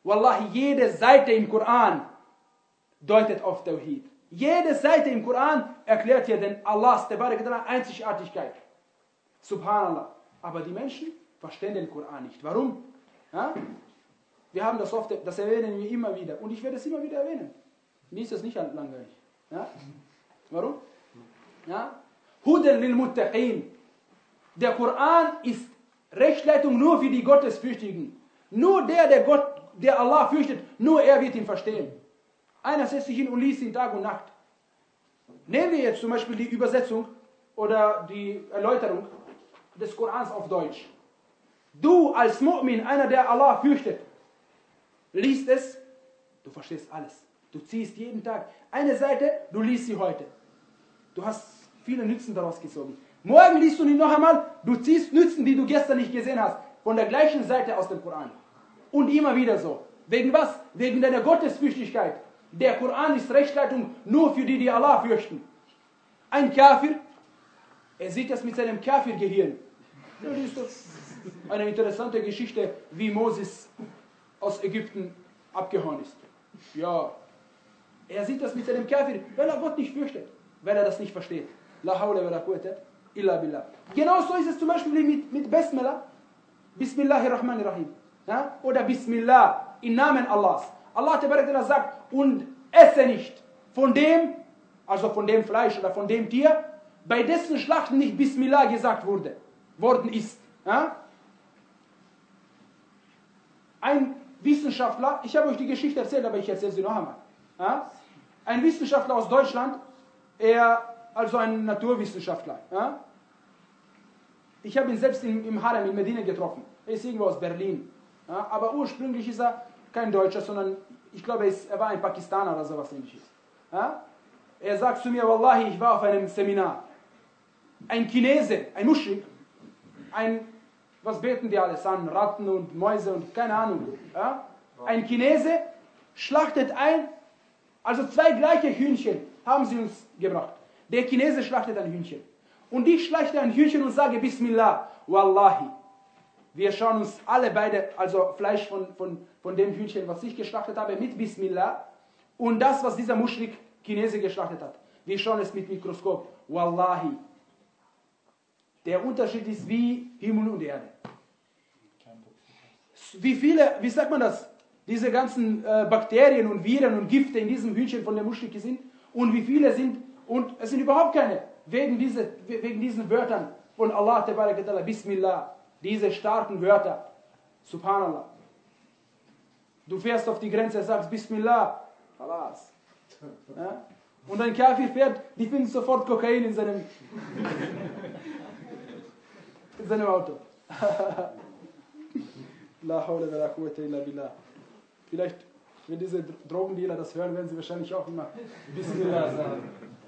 Wallahi, jede Seite im Koran deutet auf Tawhid. Jede Seite im Koran erklärt dir den Allahs Einzigartigkeit. Subhanallah. Aber die Menschen verstehen den Koran nicht. Warum? Ja? Wir haben das oft, das erwähnen wir immer wieder. Und ich werde es immer wieder erwähnen. Mir ist das nicht langweilig. Ja? Warum? Ja? Hudan lil Muttaqin. Der Koran ist Rechtsleitung nur für die Gottesfürchtigen. Nur der, der Gott, der Allah fürchtet, nur er wird ihn verstehen. Einer setzt sich hin und liest ihn Tag und Nacht. Nehmen wir jetzt zum Beispiel die Übersetzung oder die Erläuterung des Korans auf Deutsch. Du als Mu'min, einer, der Allah fürchtet, liest es, du verstehst alles. Du ziehst jeden Tag eine Seite, du liest sie heute. Du hast viele Nützen daraus gezogen. Morgen liest du ihn noch einmal, du ziehst Nützen, die du gestern nicht gesehen hast, von der gleichen Seite aus dem Koran. Und immer wieder so. Wegen was? Wegen deiner Gottesfürchtigkeit. Der Koran ist Rechtsleitung nur für die, die Allah fürchten. Ein Kafir, er sieht das mit seinem Kafir-Gehirn. Das ist doch eine interessante Geschichte, wie Moses aus Ägypten abgehauen ist. Ja, er sieht das mit seinem Kafir, weil er Gott nicht fürchtet, weil er das nicht versteht. La hawla wa la quwwata illa billah. Genauso ist es zum Beispiel mit, mit Bismillah. Bismillahirrahmanirrahim. Ja? Oder Bismillah, im Namen Allahs. Allah sagt, und esse nicht von dem, also von dem Fleisch oder von dem Tier, bei dessen Schlachten nicht Bismillah gesagt wurde, worden ist. Ja? Ein Wissenschaftler, ich habe euch die Geschichte erzählt, aber ich erzähle sie noch einmal. Ja? Ein Wissenschaftler aus Deutschland, er, also ein Naturwissenschaftler. Ja? Ich habe ihn selbst im, im Harem in Medina getroffen. Er ist irgendwo aus Berlin. Ja? Aber ursprünglich ist er kein Deutscher, sondern ich glaube, er, ist, er war ein Pakistaner oder sowas ähnliches. Ja? Er sagt zu mir, Wallahi, ich war auf einem Seminar. Ein Chinese, ein Muschrik, ein, was beten die alles an? Ratten und Mäuse und keine Ahnung. Ja? Ein Chinese schlachtet ein, also zwei gleiche Hühnchen haben sie uns gebracht. Der Chinese schlachtet ein Hühnchen. Und ich schlachte ein Hühnchen und sage Bismillah. Wallahi. Wir schauen uns alle beide, also Fleisch von, von, von dem Hühnchen, was ich geschlachtet habe, mit Bismillah. Und das, was dieser Muschrik Chinese geschlachtet hat. Wir schauen es mit Mikroskop. Wallahi. Der Unterschied ist wie Himmel und Erde. Wie viele, wie sagt man das? Diese ganzen äh, Bakterien und Viren und Gifte in diesem Hühnchen von der Muschrik sind. Und wie viele sind, und es sind überhaupt keine, wegen, diese, wegen diesen Wörtern von Allah, Bismillah, diese starken Wörter, Subhanallah. Du fährst auf die Grenze, sagst Bismillah, Halas. Ja? Und ein Kafir fährt, die finden sofort Kokain in seinem, in seinem Auto. La hawla wa la quwwata illa billah. Vielleicht, wenn diese Drogendealer das hören, werden sie wahrscheinlich auch immer Bismillah sagen.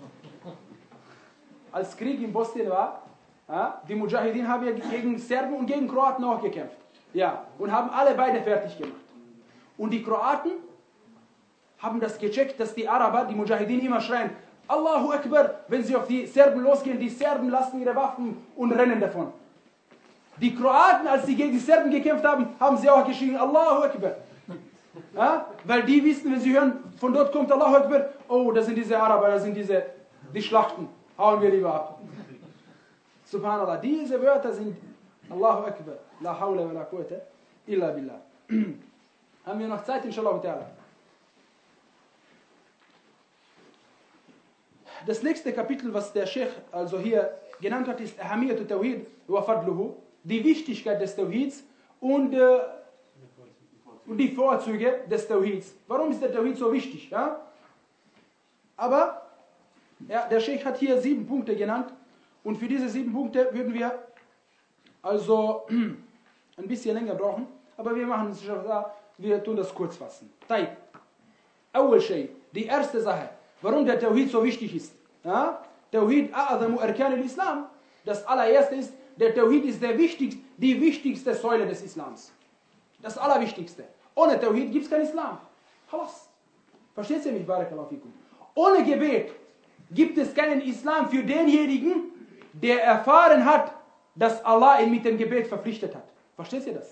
Als Krieg in Bosnien war, ja, die Mujahideen haben ja gegen Serben und gegen Kroaten auch gekämpft. Ja, und haben alle beide fertig gemacht. Und die Kroaten haben das gecheckt, dass die Araber, die Mujahideen, immer schreien, Allahu Akbar, wenn sie auf die Serben losgehen, die Serben lassen ihre Waffen und rennen davon. Die Kroaten, als sie gegen die Serben gekämpft haben, haben sie auch geschrien, Allahu Akbar. Ja? Weil die wissen, wenn sie hören, von dort kommt Allahu Akbar, oh, das sind diese Araber, das sind diese, die Schlachten, hauen wir lieber ab. Subhanallah, diese Wörter sind Allahu Akbar, la hawla wa la quwwata illa billah. Haben wir noch Zeit, inshallah ta'ala? Das nächste Kapitel, was der Sheikh also hier genannt hat, ist Ahamiyatu Tawhid wa Fadluhu, die Wichtigkeit des Tawhids und, äh, und die Vorzüge des Tawhids. Warum ist der Tawhid so wichtig? Ja? Aber ja, der Sheikh hat hier sieben Punkte genannt und für diese sieben Punkte würden wir also ein bisschen länger brauchen, aber wir machen es, wir tun das kurz fassen. Taib. Awwal Shay, die erste Sache, warum der Tawhid so wichtig ist. Ja? Tawhid a'adhamu arkan al-Islam. Das allererste ist, der Tawhid ist der wichtigste, die wichtigste Säule des Islams. Das Allerwichtigste. Ohne Tawhid gibt es kein Islam. Khalas. Versteht ihr mich? Barakallahu fikum. Ohne Gebet gibt es keinen Islam für denjenigen, der erfahren hat, dass Allah ihn mit dem Gebet verpflichtet hat. Versteht ihr das?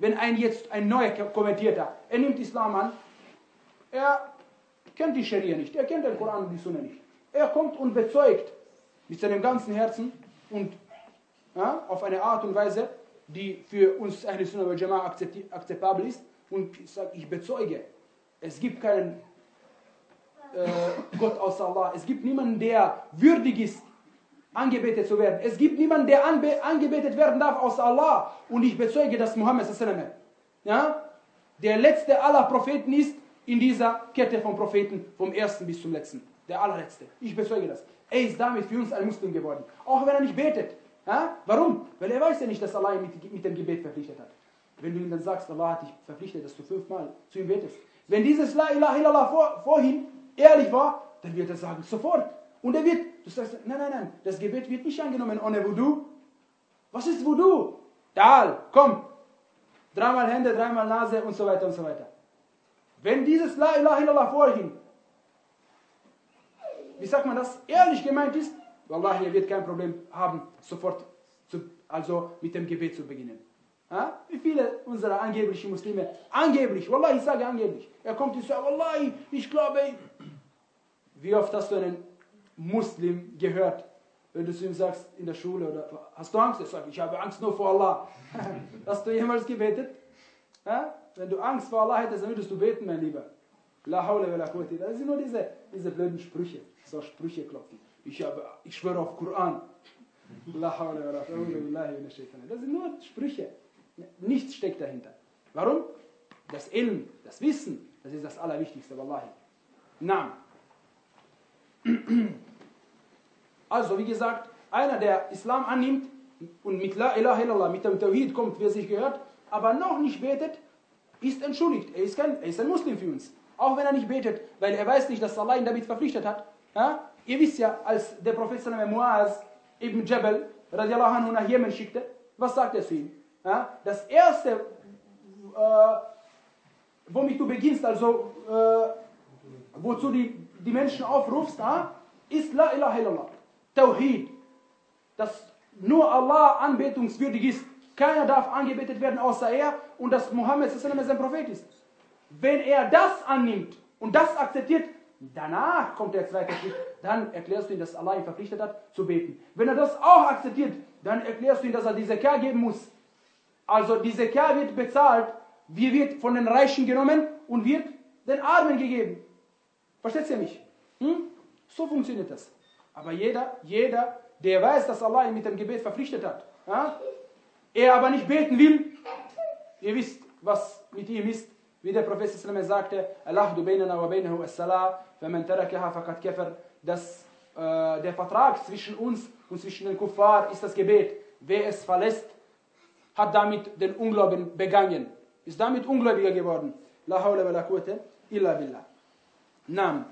wenn ein jetzt ein neuer Konvertierter, er nimmt Islam an, er kennt die Scharia nicht, er kennt den Koran und die Sunna nicht. Er kommt und bezeugt mit seinem ganzen Herzen und ja, auf eine Art und Weise, die für uns Ahl Sunnah wal Jama'a akzeptabel ist, und ich sage, ich bezeuge, es gibt keinen äh, Gott außer Allah, es gibt niemanden, der würdig ist, angebetet zu werden. Es gibt niemanden, der anbe angebetet werden darf außer Allah. Und ich bezeuge, dass Muhammad ja, der letzte aller Propheten ist in dieser Kette von Propheten, vom ersten bis zum letzten. Der allerletzte. Ich bezeuge das. Er ist damit für uns ein Muslim geworden. Auch wenn er nicht betet. Ja? Warum? Weil er weiß ja nicht, dass Allah ihn mit, mit dem Gebet verpflichtet hat. Wenn du ihm dann sagst, Allah hat dich verpflichtet, dass du fünfmal zu ihm betest. Wenn dieses La ilaha illallah vor, vorhin ehrlich war, dann wird er sagen, sofort. Und er wird, du sagst, nein, nein, nein, das Gebet wird nicht angenommen ohne Wudu. Was ist Wudu? Tal, komm. Dreimal Hände, dreimal Nase und so weiter und so weiter. Wenn dieses La ilaha illallah vorhin, wie sagt man das, ehrlich gemeint ist, Wallahi, er wird kein Problem haben, sofort zu, also mit dem Gebet zu beginnen. Ja? Wie viele unserer angeblichen Muslime, angeblich, Wallahi, ich sage angeblich, er kommt und sagt, Wallahi, ich glaube, wie oft hast du einen Muslim gehört, wenn du zu ihm sagst in der Schule, oder hast du Angst? Er sagt, ich habe Angst nur vor Allah. Hast du jemals gebetet? Ja? Wenn du Angst vor Allah hättest, dann würdest du beten, mein Lieber. La hawla wa la quwwata. Das sind nur diese, diese blöden Sprüche, so Sprüche klopfen. Ich, habe, ich schwöre auf Koran. La hawla wa la quwwata. Das sind nur Sprüche. Nichts steckt dahinter. Warum? Das Ilm, das Wissen, das ist das Allerwichtigste, Wallahi. Naam. Also, wie gesagt, einer, der Islam annimmt und mit La ilaha illallah, mit dem Tawhid kommt, wie es sich gehört, aber noch nicht betet, ist entschuldigt. Er ist, kein, er ist ein Muslim für uns. Auch wenn er nicht betet, weil er weiß nicht, dass Allah ihn damit verpflichtet hat. Ja? Ihr wisst ja, als der Prophet Muaz ibn Jabal radiallahu anhu nach Jemen schickte, was sagt er zu ihm? Ja? Das erste, äh, womit du beginnst, also äh, wozu die, die Menschen aufrufst, ja? Ist La ilaha illallah. Tawhid. Dass nur Allah anbetungswürdig ist. Keiner darf angebetet werden außer er, und dass Muhammad sein Prophet ist. Wenn er das annimmt und das akzeptiert, danach kommt der zweite Schritt. Dann erklärst du ihm, dass Allah ihn verpflichtet hat, zu beten. Wenn er das auch akzeptiert, dann erklärst du ihm, dass er die Zakah geben muss. Also die Zakah wird bezahlt, wie wird von den Reichen genommen und wird den Armen gegeben. Versteht ihr mich? Hm? So funktioniert das. Aber jeder, jeder, der weiß, dass Allah ihn mit dem Gebet verpflichtet hat, ja, er aber nicht beten will, ihr wisst, was mit ihm ist, wie der Prophet sagte, Al-Ahdu baynana wa baynahu as-salah, faman tarakaha faqad kafar, dass äh, der Vertrag zwischen uns und zwischen den Kuffar ist das Gebet. Wer es verlässt, hat damit den Unglauben begangen, ist damit Ungläubiger geworden. La hawla wa la quwwata illa billah. Naam.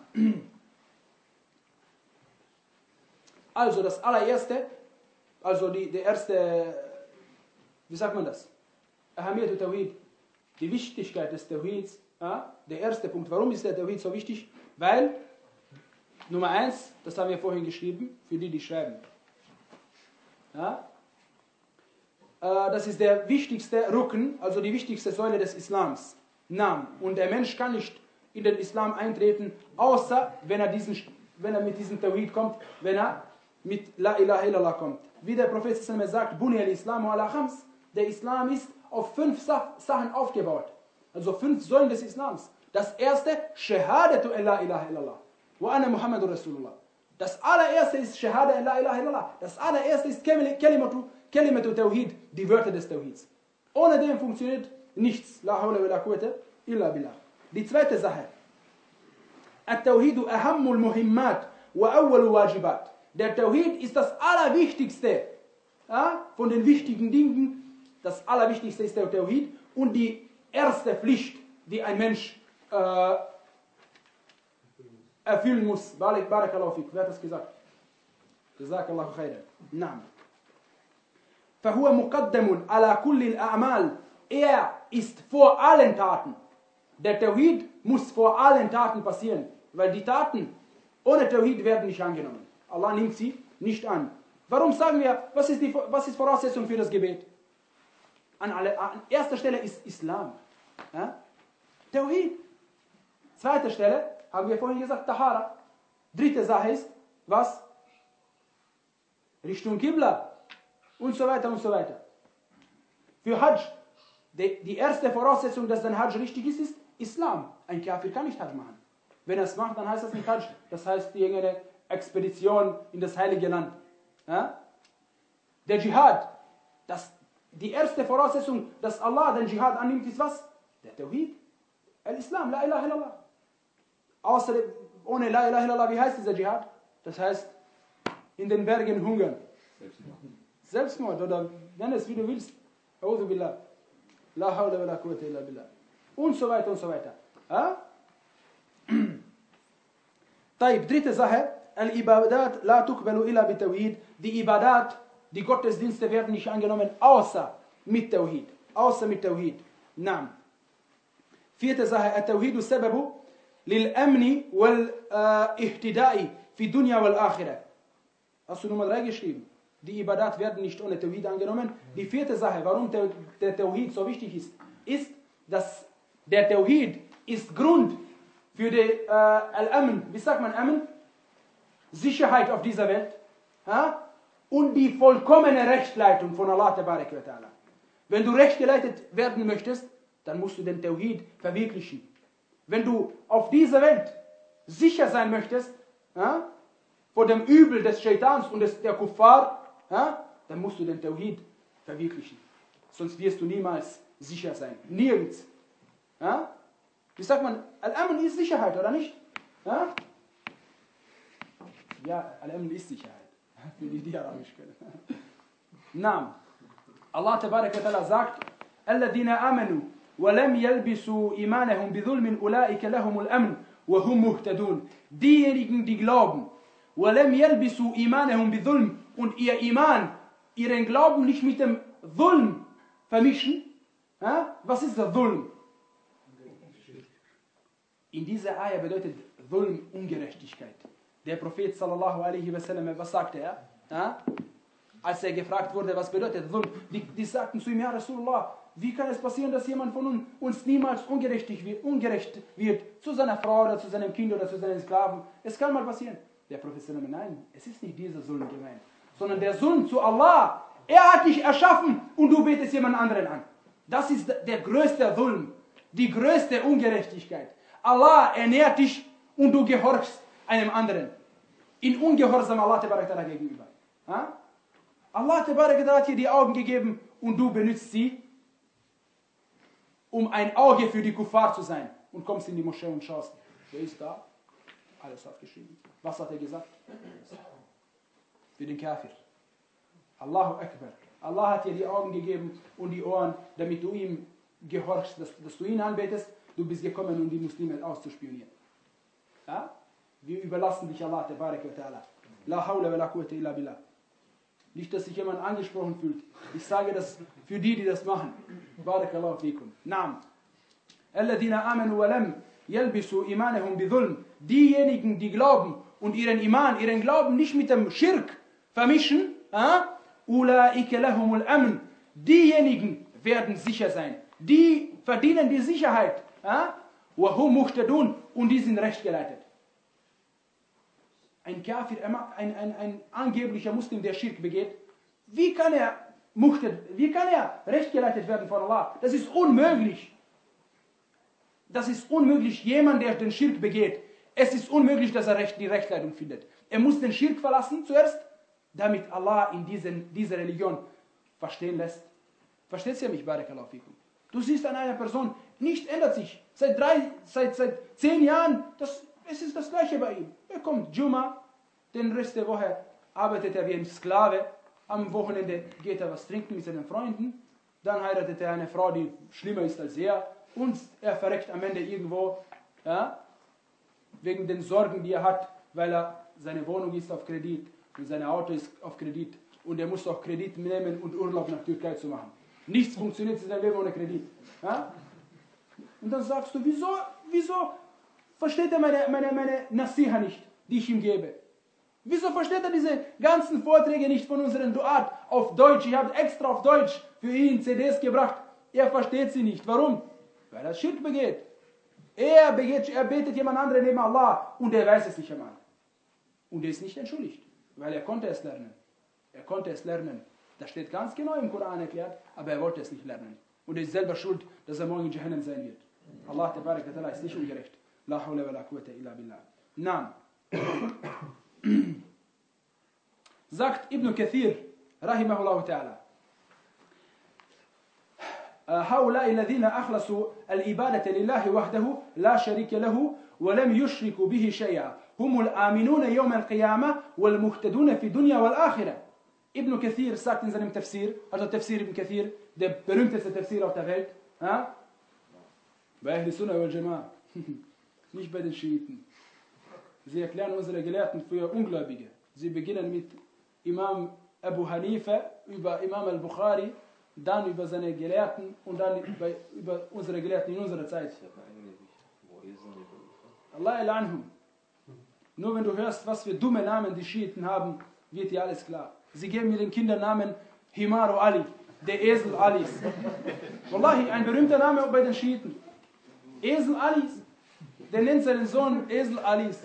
Also das allererste, also die, der erste, wie sagt man das? Ahamiyatu Tawhid, die Wichtigkeit des Tawhids. Ja? Der erste Punkt, warum ist der Tawhid so wichtig? Weil, Nummer eins, das haben wir vorhin geschrieben, für die, die schreiben. Ja? Äh, das ist der wichtigste Rücken, also die wichtigste Säule des Islams. Naam. Und der Mensch kann nicht in den Islam eintreten, außer wenn er, diesen, wenn er mit diesem Tawhid kommt, wenn er mit La ilaha illallah kommt. Wie der Prophet sagt, Buni al-Islamu ala khams, der Islam ist auf fünf Sachen aufgebaut. Also fünf Säulen des Islams. Das erste, Shahadatu an la ilaha illallah. Wa anna Muhammadur Rasulullah. Das allererste ist Shahada an la ilaha illallah. Das allererste ist Kalimatu, Kalimatu Tawhid, die Wörter des Tawhids. Ohne dem funktioniert nichts. La hawla wa la quwwata illa billah. Die zweite Sache. At-Tawhidu ahammul muhimmat wa awwalu wajibat. Der Tawhid ist das Allerwichtigste, ja, von den wichtigen Dingen. Das Allerwichtigste ist der Tawhid und die erste Pflicht, die ein Mensch äh, erfüllen muss. Barakallahu fik. Wer hat das gesagt? Jazakallahu khairan. Naam. فهو مقدم على كل الأعمال. Er ist vor allen Taten. Der Tawhid muss vor allen Taten passieren, weil die Taten ohne Tawhid werden nicht angenommen. Allah nimmt sie nicht an. Warum sagen wir, was ist die was ist Voraussetzung für das Gebet? an, alle, an erster Stelle ist Islam. Ja? Tawhid. Zweite Stelle, haben wir vorhin gesagt, Tahara. Dritte Sache ist, was? Richtung Qibla. Und so weiter und so weiter. Für Hajj, die, die erste Voraussetzung, dass dein Hajj richtig ist, ist Islam. Ein Kafir kann nicht Hajj machen. Wenn er es macht, dann heißt das nicht Hajj. Das heißt irgendeine Expedition in das Heilige Land. Ja? Der Dschihad. Das, die erste Voraussetzung, dass Allah den Dschihad annimmt, ist was? Der Tawhid. Al-Islam, La ilaha illallah. Außer, ohne La ilaha illallah, wie heißt dieser Dschihad? Das heißt, in den Bergen hungern. Selbstmord. Selbstmord, oder nenn es wie du willst. A'udhu billah. La hawla wa la quwwata illa billah. Und so weiter und so weiter. Ja? Taib, dritte Sache. Al-Ibadat la tuqbalu illa bitawhid. Die Ibadat, die Gottesdienste werden nicht angenommen, außer mit Tawhid. Außer mit Tawhid. Naam. Vierte Sache. Al-Tawhidu sababu lil-amni wal-ihtida'i fi dunya wal-akhirah. Hast du Nummer drei geschrieben? Die Ibadat werden nicht ohne Tawhid angenommen. Die vierte Sache, warum der, der Tawhid so wichtig ist, ist, dass der Tawhid ist Grund für die äh, Al-Amn. Wie sagt man Amn? Sicherheit auf dieser Welt. Ha? Und die vollkommene Rechtleitung von Allah Tabarak wa Ta'ala. Wenn du recht geleitet werden möchtest, dann musst du den Tawhid verwirklichen. Wenn du auf dieser Welt sicher sein möchtest, ha? vor dem Übel des Shaitans und des, der Kuffar, ha? dann musst du den Tawhid verwirklichen. Sonst wirst du niemals sicher sein. Nirgends. Ha? Wie sagt man, Al-Amn ist Sicherheit, oder nicht? Ha? Ja, Al-Amn ist Sicherheit. Für die, die Arabisch können. Naam. Allah Tabarak wa Ta'ala sagt, الَّذِينَ آمَنُوا وَلَمْ يَلْبِسُوا إِيمَانَهُمْ بِظُلْمٍ أُولَٰئِكَ لَهُمُ الْأَمْنُ وَهُمْ مُهْتَدُونَ. Diejenigen, die glauben, وَلَمْ يَلْبِسُوا إِيمَانَهُمْ بِظُلْمٍ, und ihr Iman, ihren Glauben nicht mit dem Dhulm vermischen. Ha? Was ist der Dhulm? In dieser Ayah bedeutet Dhulm Ungerechtigkeit. Der Prophet sallallahu alaihi wasallam, was sagte er? Ha? Als er gefragt wurde, was bedeutet Dhulm? Die, die sagten zu ihm, ja Rasulullah, wie kann es passieren, dass jemand von uns niemals ungerecht wird, ungerecht wird zu seiner Frau oder zu seinem Kind oder zu seinen Sklaven? Es kann mal passieren. Der Prophet sallallahu alaihi wasallam, nein, es ist nicht dieser Dhulm gemeint, sondern der Dhulm zu Allah. Er hat dich erschaffen und du betest jemand anderen an. Das ist der größte Dhulm, die größte Ungerechtigkeit. Allah ernährt dich und du gehorchst einem anderen. In Ungehorsam Allah Tabarak gegenüber. Ha? Allah Tabarak hat dir die Augen gegeben und du benutzt sie, um ein Auge für die Kuffar zu sein. Und kommst in die Moschee und schaust, wer ist da? Alles aufgeschrieben. Was hat er gesagt? Für den Kafir. Allahu Akbar. Allah hat dir die Augen gegeben und die Ohren, damit du ihm gehorchst, dass, dass du ihn anbetest. Du bist gekommen, um die Muslime auszuspionieren. Ja? Wir überlassen dich Allah, Tabarak wa Ta'ala. La hawla wa la quwwata illa billah. Nicht, dass sich jemand angesprochen fühlt. Ich sage das für die, die das machen. Barakallahu fikum. Naam. Alladhina amanu wa lam yalbisu imanahum bidhulm. Diejenigen, die glauben und ihren Iman, ihren Glauben nicht mit dem Schirk vermischen, ulaika lahumul amn. Diejenigen werden sicher sein. Die verdienen die Sicherheit. Wa hum muhtadun, und die sind rechtgeleitet. Ein Kafir, ein, ein, ein angeblicher Muslim, der Schirk begeht, wie kann er muhtad, wie kann er rechtgeleitet werden von Allah? Das ist unmöglich. Das ist unmöglich, jemand, der den Schirk begeht. Es ist unmöglich, dass er Recht, die Rechtleitung findet. Er muss den Schirk verlassen zuerst, damit Allah in diesen, diese Religion verstehen lässt. Versteht ihr mich, Barakallahu fikum? Du siehst an einer Person, nichts ändert sich. Seit drei, seit, seit zehn Jahren, das, es ist das Gleiche bei ihm. Er kommt Juma, den Rest der Woche arbeitet er wie ein Sklave. Am Wochenende geht er was trinken mit seinen Freunden. Dann heiratet er eine Frau, die schlimmer ist als er. Und er verreckt am Ende irgendwo, ja, wegen den Sorgen, die er hat, weil er seine Wohnung ist auf Kredit und sein Auto ist auf Kredit. Und er muss auch Kredit nehmen und Urlaub nach Türkei zu machen. Nichts funktioniert in seinem Leben ohne Kredit. Ja? Und dann sagst du, wieso, wieso versteht er meine, meine, meine Nasiha nicht, die ich ihm gebe? Wieso versteht er diese ganzen Vorträge nicht von unseren Duat auf Deutsch? Ich habe extra auf Deutsch für ihn C Ds gebracht. Er versteht sie nicht. Warum? Weil er Schirk begeht. Er, begeht, er betet jemand anderen neben Allah und er weiß es nicht einmal. Und er ist nicht entschuldigt, weil er konnte es lernen. Er konnte es lernen. Das steht ganz genau im Koran erklärt, aber er wollte es nicht lernen. Und er ist selber schuld, dass er morgen in Jahannam sein wird. Allah tabarak wa ta'ala ist nicht ungerecht. La hawla wa la quwwata illa billah. Naam. Sagt Ibn Kathir, rahimahullah ta'ala, هؤلاء الذين أخلصوا العبادة لله وحده لا شريك له ولم يشركوا به شيئا هم الآمنون يوم القيامة والمهتدون في الدنيا والآخرة. Ibn Kathir sagt in seinem Tafsir, also Tafsir Ibn Kathir, der berühmteste Tafsir auf der Welt, ha? Bei Ahl Sunnah wal Jama'a, nicht bei den Schiiten. Sie erklären unsere Gelehrten für Ungläubige. Sie beginnen mit Imam Abu Hanifa, über Imam al-Bukhari, dann über seine Gelehrten und dann über, über unsere Gelehrten in unserer Zeit. Allah al-Anhum. Nur wenn du hörst, was für dumme Namen die Schiiten haben, wird dir alles klar. Sie geben ihren Kindern Namen Himaru Ali, der Esel Alis. Wallahi, ein berühmter Name bei den Schiiten. Esel Alis. Der nennt seinen Sohn Esel Alis.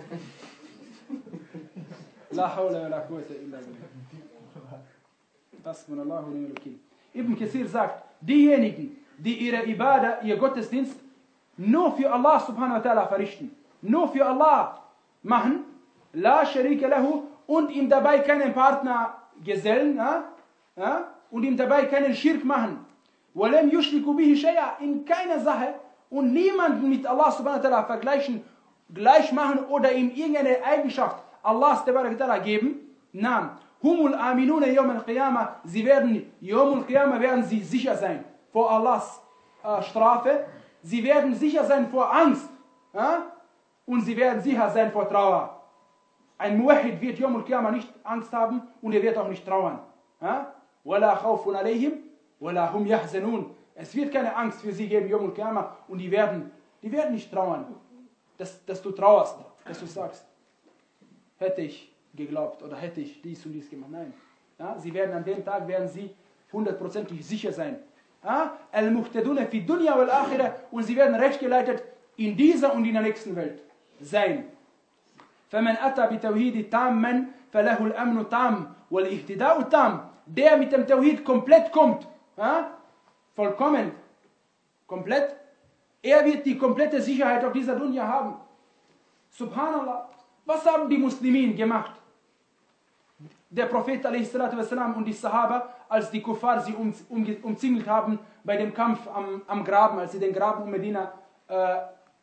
La hawla wa la quwwata illa billah. Hasbunallahu wa ni'mal wakeel. Ibn Kathir sagt, diejenigen, die ihre Ibadah, ihr Gottesdienst, nur für Allah subhanahu wa ta'ala verrichten, nur für Allah machen, la sharika lahu, und ihm dabei keinen Partner gesellen, ja? Ja? Und ihm dabei keinen Schirk machen, walam yushriku bihi shay'a, in keiner Sache, und niemanden mit Allah subhanahu wa ta'ala vergleichen, gleich machen oder ihm irgendeine Eigenschaft Allahs ta'ala geben, naam. Humul aminuna yawm al-qiyamah, sie werden, yawm al-qiyamah werden sie sicher sein vor Allahs äh, Strafe, sie werden sicher sein vor Angst, ja? Und sie werden sicher sein vor Trauer. Ein Muwahhid wird yawm al-qiyamah nicht Angst haben und er wird auch nicht trauern. Ja? Wala khawfun alayhim, wala hum yahzanun. Es wird keine Angst für sie geben yawm al-qiyamah und die werden, die werden nicht trauern, dass, dass du trauerst, dass du sagst, hätte ich geglaubt oder hätte ich dies und dies gemacht. Nein. Ja, sie werden an dem Tag werden sie hundertprozentig sicher sein. Ja? Al-Muhtaduna fi dunya wal akhirah, und sie werden rechtgeleitet in dieser und in der nächsten Welt sein. فَمَنْ أَتَى بِتَوْحِيدِ تَامًا فَلَهُ الْأَمْنُ تَامٌ وَالْإِهْتِدَاءُ تَامٌ. Der mit dem Tawhid komplett kommt, ja? Vollkommen, komplett, er wird die komplette Sicherheit auf dieser Dunya haben. Subhanallah. Was haben die Muslimin gemacht? Der Prophet a s. und die Sahaba, als die Kuffar sie um, um, umzingelt haben bei dem Kampf am, am Graben, als sie den Graben um Medina äh,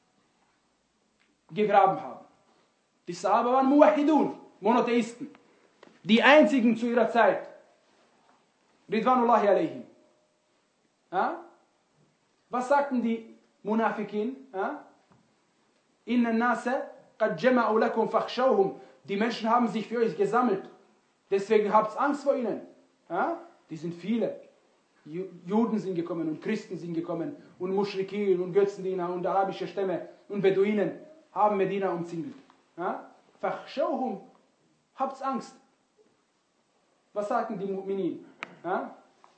gegraben haben. Die Sahaba waren Muwahhidun, Monotheisten. Die einzigen zu ihrer Zeit. Ridwanullahi alayhim. Ja? Was sagten die Munafikin? Ja? Inna nasa qad jama'u lakum fakhshawhum. Die Menschen haben sich für euch gesammelt. Deswegen habt Angst vor ihnen. Ja? Die sind viele. Juden sind gekommen und Christen sind gekommen und Muschrikin und Götzendiener und arabische Stämme und Beduinen haben Medina umzingelt. Ja? Fakhshawhum. Habt Angst. Was sagten die Mu'minin? Ja?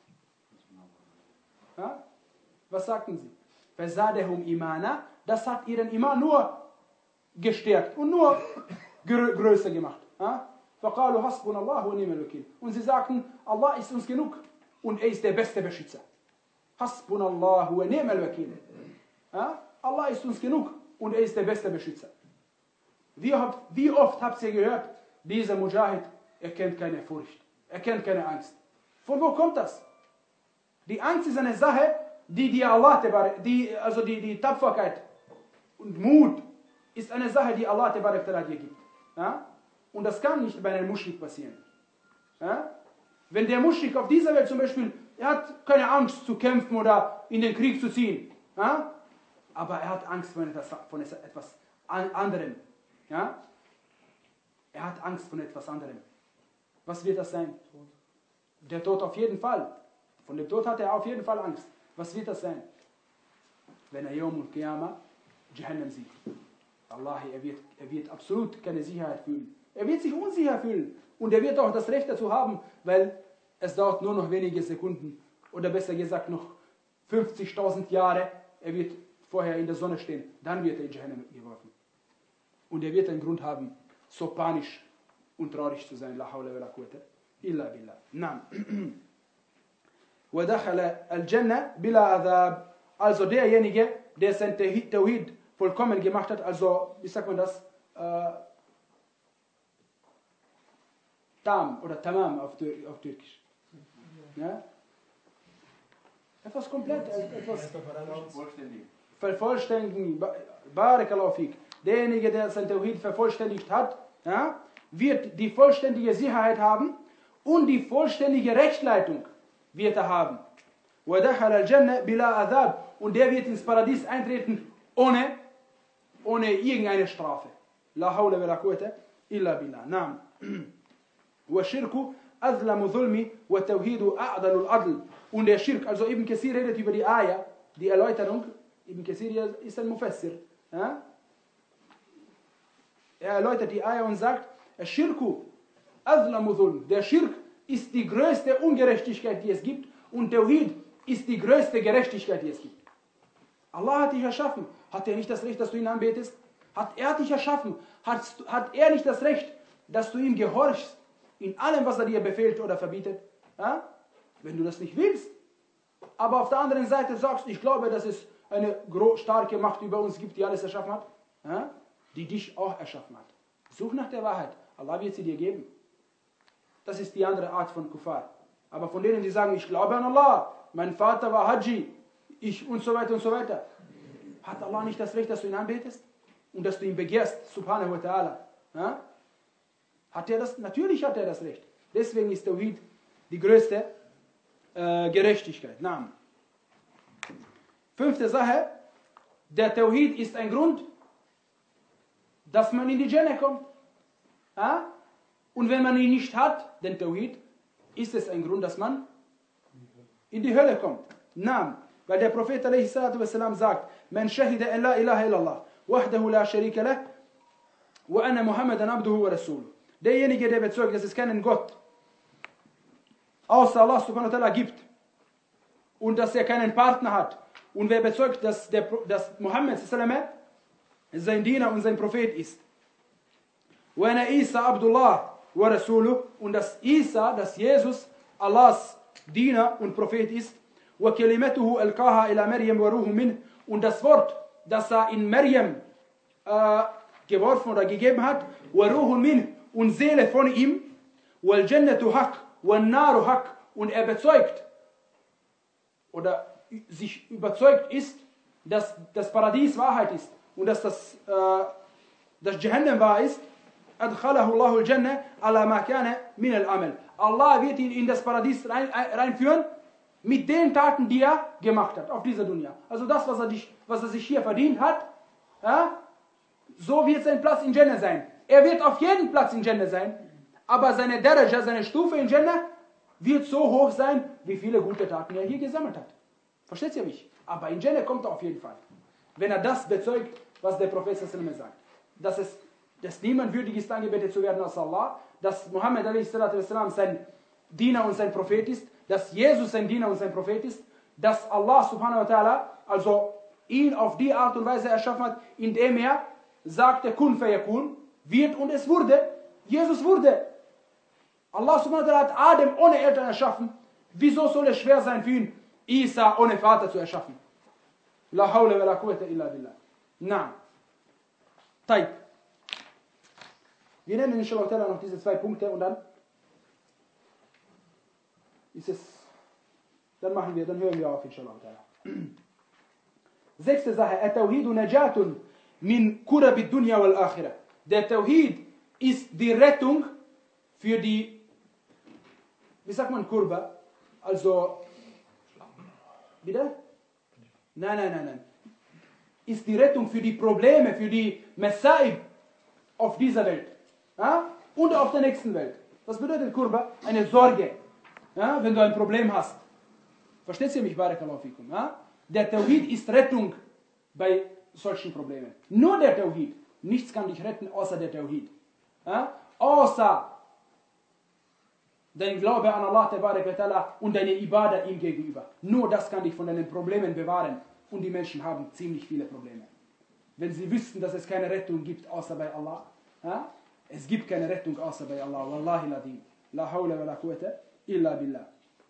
Ja? Was sagten sie? Fazadahum imana. Das hat ihren Iman nur gestärkt und nur grö größer gemacht. Ja? فَقَالُوا حَسْبُنَ اللَّهُ وَنِعْمَ الْوَكِيلُ. Und sie sagten, Allah ist uns genug und er ist der beste Beschützer. حَسْبُنَ اللَّهُ وَنِعْمَ الْوَكِيلُ. Ja? Allah ist uns genug und er ist der beste Beschützer. Wie, habt, wie oft habt ihr gehört, dieser Mujahid, er kennt keine Furcht, er kennt keine Angst. Von wo kommt das? Die Angst ist eine Sache, die dir Allah, die, also die, die Tapferkeit und Mut, ist eine Sache, die Allah dir gibt. Ja? Und das kann nicht bei einem Muschrik passieren. Ja? Wenn der Muschrik auf dieser Welt zum Beispiel, er hat keine Angst zu kämpfen oder in den Krieg zu ziehen. Ja? Aber er hat Angst von etwas, von etwas anderem. Ja? Er hat Angst von etwas anderem. Was wird das sein? Der Tod auf jeden Fall. Von dem Tod hat er auf jeden Fall Angst. Was wird das sein? Wenn er Yawm al-Qiyamah Jahannam sieht. Allah, er wird, er wird absolut keine Sicherheit fühlen. Er wird sich unsicher fühlen. Und er wird auch das Recht dazu haben, weil es dauert nur noch wenige Sekunden. Oder besser gesagt noch fünfzigtausend Jahre. Er wird vorher in der Sonne stehen. Dann wird er in Jahannam geworfen. Und er wird einen Grund haben, so panisch und traurig zu sein. La hawla wa la quwwata illa billah. Naam. وَدَخَلَ الْجَنَّةِ بِلَا عَذَابٍ. Also derjenige, der sein Tawhid vollkommen gemacht hat, also, wie sagt man das? Äh, Tam oder Tamam auf, auf Türkisch. Ja? Etwas komplett, etwas vervollständigen. Barakallahu fik. Derjenige, der sein Tawhid vervollständigt hat, ja, wird die vollständige Sicherheit haben und die vollständige Rechtleitung wird er haben. وَدَخَلَ الْجَنَّةِ بِلَا عَذَابٍ. Und der wird ins Paradies eintreten ohne, ohne irgendeine Strafe. La hawla wa la quwwata illa billah. Naam. وَالشِّرْكُ أَظْلَمُ ظُلْمِ وَالتَّوْحِيدُ أَعْدَلُ الْعَدْلِ. Und der Schirk, also Ibn Kathir redet über die Ayah, die Erläuterung. Ibn Kathir ist ein Mufassir. Ja? Er erläutert die Ayah und sagt, الشِّرْكُ أَظْلَمُ ظُلْمِ. Der Schirk ist die größte Ungerechtigkeit, die es gibt. Und Tawhid ist die größte Gerechtigkeit, die es gibt. Allah hat dich erschaffen. Hat er nicht das Recht, dass du ihn anbetest? Hat er dich erschaffen? Hat, hat er nicht das Recht, dass du ihm gehorchst? In allem, was er dir befehlt oder verbietet? Ja? Wenn du das nicht willst. Aber auf der anderen Seite sagst, ich glaube, dass es eine starke Macht über uns gibt, die alles erschaffen hat. Ja? Die dich auch erschaffen hat. Such nach der Wahrheit. Allah wird sie dir geben. Das ist die andere Art von Kuffar. Aber von denen, die sagen, ich glaube an Allah, mein Vater war Haji, ich und so weiter und so weiter. Hat Allah nicht das Recht, dass du ihn anbetest? Und dass du ihn begehrst, subhanahu wa ta'ala? Ja? Hat er das? Natürlich hat er das Recht. Deswegen ist Tawhid die größte äh, Gerechtigkeit. Naam. Fünfte Sache, der Tawhid ist ein Grund, dass man in die Jannah kommt. Ja? Und wenn man ihn nicht hat, den Tawhid, ist es ein Grund, dass man in die Hölle kommt. Naam. Weil der Prophet alaihi salatu wassalam sagt, man shahida an la ilaha illallah, wahdahu la sharika lah, wa anna Muhammadan abduhu wa rasuluh. Derjenige, der bezeugt, dass es keinen Gott außer Allah subhanahu wa ta'ala gibt und dass er keinen Partner hat und wer bezeugt, dass, der, dass Muhammad sein Diener und sein Prophet ist. Wa anna Isa abdullah wa rasuluh, und dass Isa, dass Jesus Allahs Diener und Prophet ist. Wa kalimatuhu alqaha ila Maryam wa ruhu min, und das Wort, das er in Maryam äh, geworfen oder gegeben hat, wa ruhu min, und Seele von ihm, wal jannatu haq, wal naru haq, und er bezeugt oder sich überzeugt ist, dass das Paradies Wahrheit ist und dass das, äh, das Jahannam wahr ist. Adkhalahu Allahu al-Jannah ala ma kana min al-amal. Allah wird ihn in das Paradies rein, reinführen mit den Taten, die er gemacht hat auf dieser Dunya. Also das, was er, dich, was er sich hier verdient hat, ja, so wird sein Platz in Jannah sein. Er wird auf jeden Platz in Jannah sein, aber seine Daraja, seine Stufe in Jannah wird so hoch sein, wie viele gute Taten er hier gesammelt hat. Versteht ihr mich? Aber in Jannah kommt er auf jeden Fall. Wenn er das bezeugt, was der Prophet sagt. Dass es dass niemand würdig ist, angebetet zu werden als Allah, dass Muhammad alaihi salatu wassalam sein Diener und sein Prophet ist, dass Jesus sein Diener und sein Prophet ist, dass Allah subhanahu wa ta'ala also ihn auf die Art und Weise erschaffen hat, indem er sagte, kun fayakun, wird und es wurde. Jesus wurde. Allah subhanahu wa ta'ala hat Adam ohne Eltern erschaffen. Wieso soll es schwer sein für ihn, Isa ohne Vater zu erschaffen? La hawla wa la quwwata illa billah. Na. Taib. Wir nennen inshallah noch diese zwei Punkte und dann ist es, dann machen wir, dann hören wir auf inshallah. Sechste Sache, At-Tawhidu najatun min kurabi dunya wal akhirah. Der Tawhid ist die Rettung für die, wie sagt man Kurba? Also, bitte? Nein, nein, nein, nein. Ist die Rettung für die Probleme, für die Masaib auf dieser Welt. Ja? Und auf der nächsten Welt. Was bedeutet Kurba? Eine Sorge. Ja? Wenn du ein Problem hast. Versteht ihr mich? Barakallahu fikum. Ja? Der Tawhid ist Rettung bei solchen Problemen. Nur der Tawhid. Nichts kann dich retten außer der Tawhid. Ja? Auch außer dein Glaube an Allah Ta'ala und deine Ibadah ihm gegenüber. Nur das kann dich von deinen Problemen bewahren. Und die Menschen haben ziemlich viele Probleme. Wenn sie wüssten, dass es keine Rettung gibt, außer bei Allah. Ja? Es gibt keine Rettung, außer bei Allah. Wallahi ladim. La hawla wa la quwwata illa billah.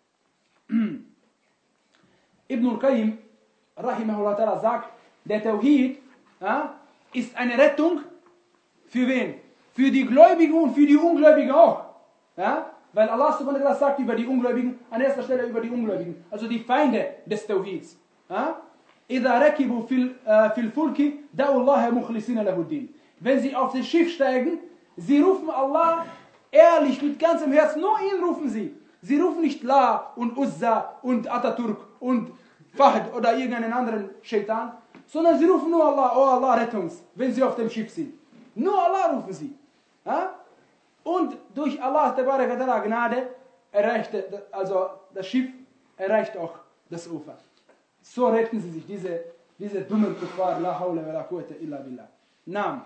Ibn al-Qayyim, rahimahullah ta'ala, sagt, der Tawhid ja, ist eine Rettung für wen? Für die Gläubigen und für die Ungläubigen auch. Ja? Weil Allah subhanahu wa ta'ala sagt über die Ungläubigen, an erster Stelle über die Ungläubigen, also die Feinde des Tawhids. Ja? إِذَا رَكِبُوا فِي الْفُلْكِ دَعُوا اللَّهَ مُخْلِصِينَ لَهُ الدِّينَ. Wenn sie auf das Schiff steigen, sie rufen Allah ehrlich, mit ganzem Herzen, nur ihn rufen sie. Sie rufen nicht La und Uzza und Atatürk und Fahd oder irgendeinen anderen Shaitan, sondern sie rufen nur Allah, oh Allah, rette uns, wenn sie auf dem Schiff sind. Nur Allah rufen sie. Ja? Und durch Allah Ta'ala Gnade erreicht, also das Schiff erreicht auch das Ufer. So retten sie sich, diese, diese dummen Kuffar, la hawla wa la quwwata illa billah. Naam.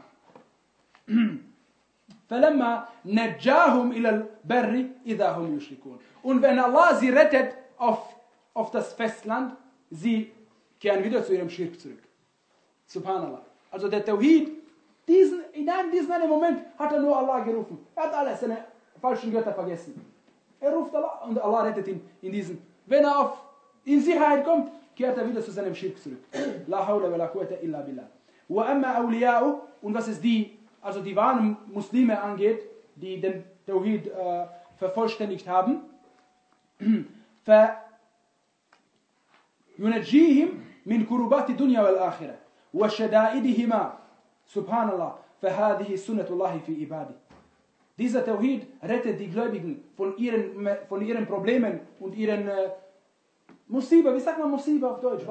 فَلَمَّا نَجَّاهُمْ إِلَى الْبَرِّ إِذَا هُمْ يُشْرِكُونَ. Und wenn Allah sie rettet auf, auf das Festland, sie kehren wieder zu ihrem Schirk zurück. Subhanallah. Also der Tawhid, diesen, in einem, diesen einen Moment hat er nur Allah gerufen. Er hat alle seine falschen Götter vergessen. Er ruft Allah und Allah rettet ihn in diesen. Wenn er auf, in Sicherheit kommt, kehrt er wieder zu seinem Schirk zurück. La hawla wa la quwwata illa billah. Wa amma awliya'u, und was es die, also die wahren Muslime angeht, die den Tawhid äh, vervollständigt haben, fa yunajjihim min kurubati dunya wal akhirah wa shada'idihima. Subhanallah, fa hadhihi sunnatullahi fi ibadi. Dieser Tawhid rettet die Gläubigen von ihren, von ihren Problemen und ihren äh, Musiba, wie sagt man Musiba auf Deutsch?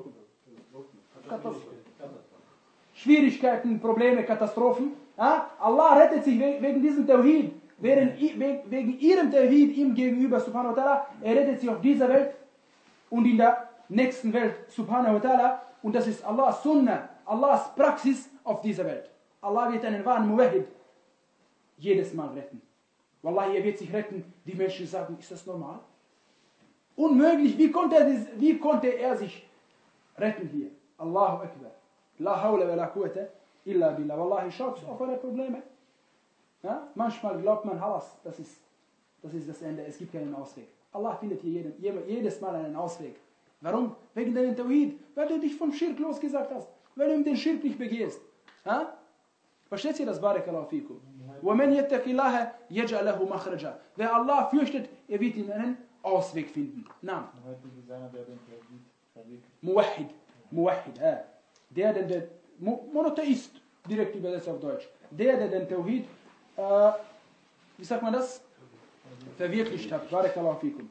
Schwierigkeiten, Probleme, Katastrophen. Ja? Allah rettet sich wegen diesem Tawhid, wegen ihrem Tawhid ihm gegenüber, subhanahu wa ta'ala. Er rettet sich auf dieser Welt und in der nächsten Welt, subhanahu wa ta'ala. Und das ist Allahs Sunnah, Allahs Praxis auf dieser Welt. Allah wird einen wahren Muwahhid jedes Mal retten. Wallahi, er wird sich retten. Die Menschen sagen, ist das normal? Unmöglich, wie konnte, er, wie konnte er sich retten hier? Allahu Akbar. La hawla wa la quwwata illa billah. Wallahi, schaut auf eure Probleme. Ja? Manchmal glaubt man, Halas, das ist, das ist das Ende, es gibt keinen Ausweg. Allah findet hier jeden, jedes Mal einen Ausweg. Warum? Wegen deinem Tawhid, weil du dich vom Schirk losgesagt hast, weil du den Schirk nicht begehst. Ja? Versteht ihr das? Barakallahu fikum. وَمَنْ يَتَّقِ اللَّهَ يَجْعَلْ لَهُ مَخْرَجًا. Wer Allah fürchtet, er wird ihm einen Ausweg finden. Naam. Muwahhid. Muwahhid. Äh. Der, der, der Monotheist, direkt übersetzt auf Deutsch. Der, der den Tawhid, äh, wie sagt man das? Verwirklicht hat. Barakallahu fikum.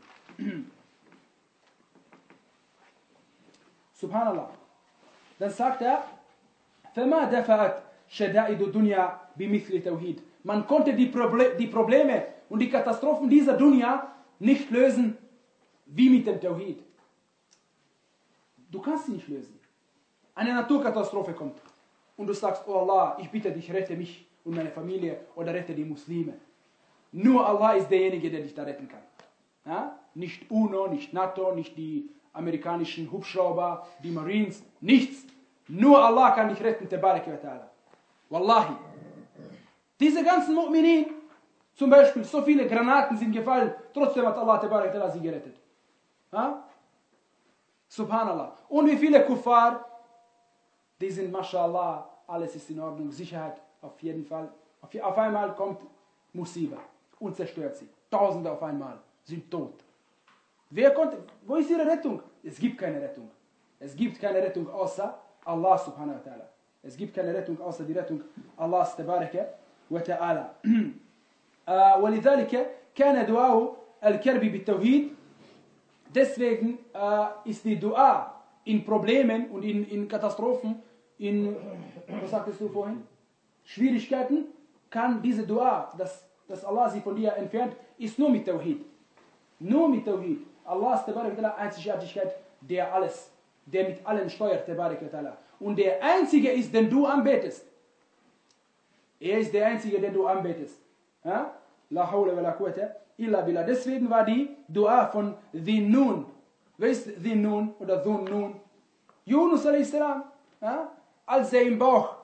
Subhanallah. Dann sagt er, فَمَا دَفَعَتْ شَدَائِدُ الدُّنْيَا بِمِثْلِ تَوْحِيد. Man konnte die, Proble die Probleme und die Katastrophen dieser Dunya nicht lösen wie mit dem Tawhid. Du kannst sie nicht lösen. Eine Naturkatastrophe kommt und du sagst, oh Allah, ich bitte dich, rette mich und meine Familie oder rette die Muslime. Nur Allah ist derjenige, der dich da retten kann. Ja? Nicht UNO, nicht NATO, nicht die amerikanischen Hubschrauber, die Marines, nichts. Nur Allah kann dich retten, Tabarak wa Ta'ala. Wallahi. Diese ganzen Mu'minin, zum Beispiel, so viele Granaten sind gefallen, trotzdem hat Allah Tabarak wa Ta'ala sie gerettet. Ha? Subhanallah. Und wie viele Kuffar, die sind, mashallah, alles ist in Ordnung, Sicherheit, auf jeden Fall. Auf, auf einmal kommt Musiba und zerstört sie. Tausende auf einmal sind tot. Wer konnte, wo ist ihre Rettung? Es gibt keine Rettung. Es gibt keine Rettung außer Allah subhanahu wa ta'ala. Es gibt keine Rettung außer die Rettung Allahs tabaraka wa ta'ala. ولذلك كان دعاء الكرب بالتوحيد. Deswegen äh, ist die Dua in Problemen und in, in Katastrophen, in, was sagtest du vorhin? Schwierigkeiten, kann diese Dua, dass, dass Allah sie von dir entfernt, ist nur mit Tawhid. Nur mit Tawhid. Allahs Einzigartigkeit, der alles, der mit allen steuert, und der Einzige ist, den du anbetest. Er ist der Einzige, den du anbetest. Ja? La hawla wa la quwwata illa billah. Deswegen war die Dua von Dhinnun. Wer ist Dhinnun oder Dhunnun? Yunus a.s. Ja? Als er im Bauch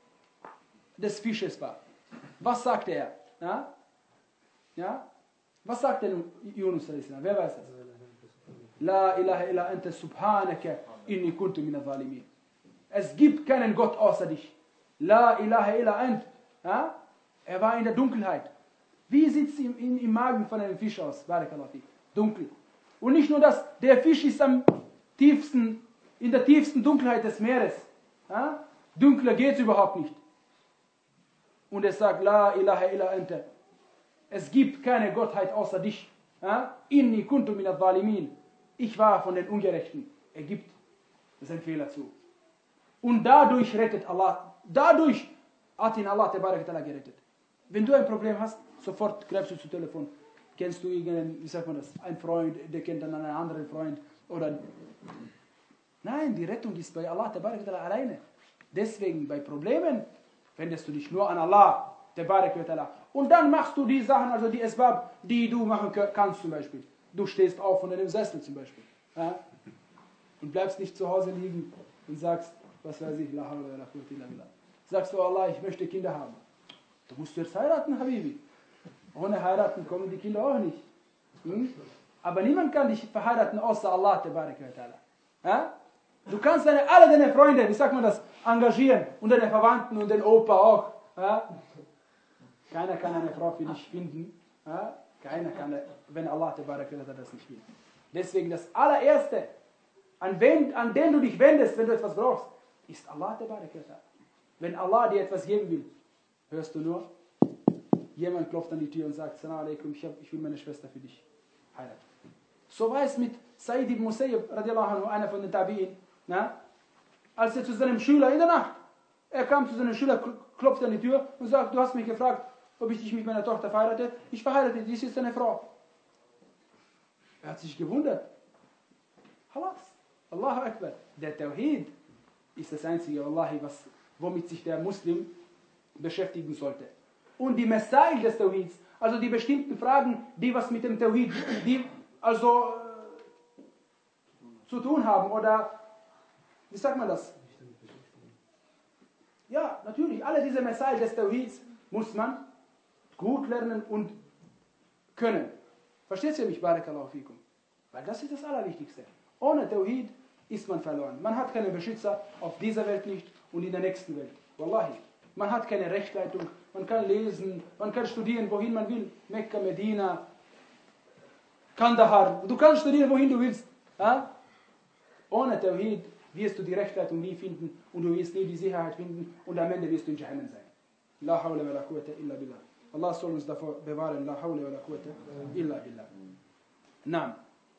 des Fisches war. Was sagte er? Ja? Ja? Was sagte Yunus a.s.? Wer weiß das? La ilaha illa anta subhanaka inni kuntu min al-zalimin. Es gibt keinen Gott außer dich. La ilaha illa ant. Ja? Er war in der Dunkelheit. Wie sieht es im, im, im Magen von einem Fisch aus? Dunkel. Und nicht nur das, der Fisch ist am tiefsten, in der tiefsten Dunkelheit des Meeres. Ja? Dunkler geht es überhaupt nicht. Und er sagt, La ilaha illa anta. Es gibt keine Gottheit außer dich. Ja? Inni kuntu min al-zalimin. Ich war von den Ungerechten. Er gibt seinen Fehler zu. Und dadurch rettet Allah. Dadurch hat ihn Allah gerettet. Wenn du ein Problem hast, sofort greifst du zu Telefon. Kennst du irgendeinen, wie sagt man das, einen Freund, der kennt dann einen anderen Freund. Oder nein, die Rettung ist bei Allah alleine. Deswegen bei Problemen wendest du dich nur an Allah. Und dann machst du die Sachen, also die Asbab, die du machen kannst zum Beispiel. Du stehst auf von einem Sessel zum Beispiel. Ja? Und bleibst nicht zu Hause liegen und sagst, was weiß ich, la hawla wa la quwwata illa billah. Sagst du, Allah, ich möchte Kinder haben. Du musst jetzt heiraten, Habibi. Ohne heiraten kommen die Kinder auch nicht. Hm? Aber niemand kann dich verheiraten außer Allah. Ja? Du kannst deine, alle deine Freunde, wie sagt man das, engagieren. Und deine Verwandten und den Opa auch. Ja? Keiner kann eine Frau für dich finden. Ja? Keiner kann, wenn Allah das nicht will. Deswegen das allererste, an, wen, an den du dich wendest, wenn du etwas brauchst, ist Allah. Wenn Allah dir etwas geben will, hörst du nur, jemand klopft an die Tür und sagt, Salam alaikum, ich, hab, ich will meine Schwester für dich heiraten. So war es mit Said ibn Musayyib, radiallahu anhu, einer von den Tabi'in, na? Als er zu seinem Schüler in der Nacht, er kam zu seinem Schüler, klopft an die Tür und sagt, du hast mich gefragt, ob ich dich mit meiner Tochter verheirate. Ich verheirate, dies ist eine Frau. Er hat sich gewundert. Halas, Allahu Akbar. Der Tawhid ist das Einzige, Wallahi, was, womit sich der Muslim beschäftigen sollte. Und die Masail des Tawhids, also die bestimmten Fragen, die was mit dem Tawhid, die also äh, zu tun haben, oder wie sagt man das? Ja, natürlich, alle diese Masail des Tawhids muss man gut lernen und können. Versteht ihr mich, Barakallahu fikum? Weil das ist das Allerwichtigste. Ohne Tawhid ist man verloren. Man hat keinen Beschützer auf dieser Welt nicht und in der nächsten Welt. Wallahi. Man hat keine Rechtleitung, man kann lesen, man kann studieren, wohin man will. Mekka, Medina, Kandahar. Du kannst studieren, wohin du willst. Ja? Ohne Tawhid wirst du die Rechtleitung nie finden und du wirst nie die Sicherheit finden und am Ende wirst du in Jahannam sein. La hawla wa la quwwata illa billah. Allah soll uns davor bewahren. La hawla wa la quwwata illa billah. Naam.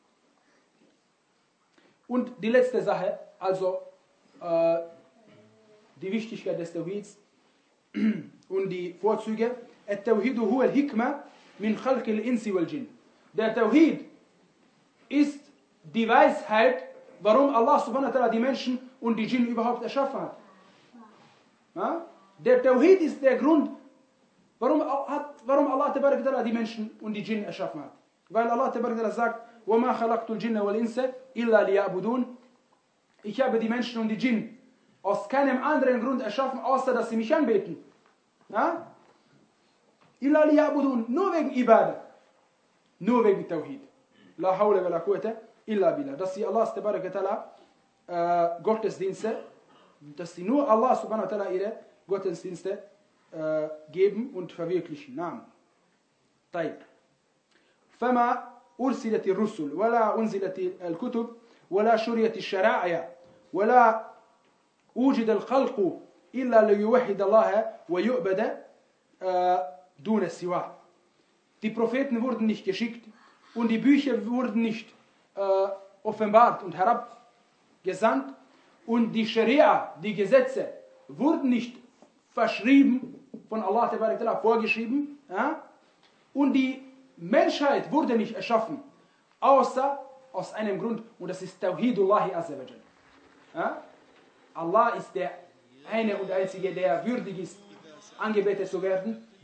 Und die letzte Sache, also äh, die Wichtigkeit des Tawhids und die Vorzüge. التوحيد هو الحكمة من خلق الإنس والجن. Der Tawhid ist die Weisheit, warum Allah subhanahu wa ta'ala die Menschen und die Djinn überhaupt erschaffen hat. Ja? Der Tawhid ist der Grund, warum, hat, warum Allah ta'ala die Menschen und die Djinn erschaffen hat. Weil Allah ta'ala sagt, وَمَا خَلَقْتُ الْجِنَّ وَالْإِنسَ إِلَّا لِيَعْبُدُونَ. Ich habe die Menschen und die Djinn aus keinem anderen Grund erschaffen, außer dass sie mich anbeten. Ja? Illa liya'budun, nur wegen Ibadah. Nur wegen Tawhid. La hawla wa la quwwata illa billah. Dass sie Allah tabaraka ta'ala äh, Gottesdienste, dass sie nur Allah subhanahu wa ta'ala ihre Gottesdienste äh, geben und verwirklichen. Naam. طيب. فما أرسلت الرسل ولا أنزلت الكتب ولا شريت الشرائع ولا أوجد الخلق إلا ليوحد الله ويؤبد دون السواه. Die Propheten wurden nicht geschickt und die Bücher wurden nicht äh, offenbart und herabgesandt und die Scharia, die Gesetze, wurden nicht verschrieben, von Allah vorgeschrieben, ja? Und die Menschheit wurde nicht erschaffen, außer aus einem Grund, und das ist Tawhidullahi Azza wa Jal. Ja? Allah ist der eine und einzige, der würdig ist, angebetet zu werden,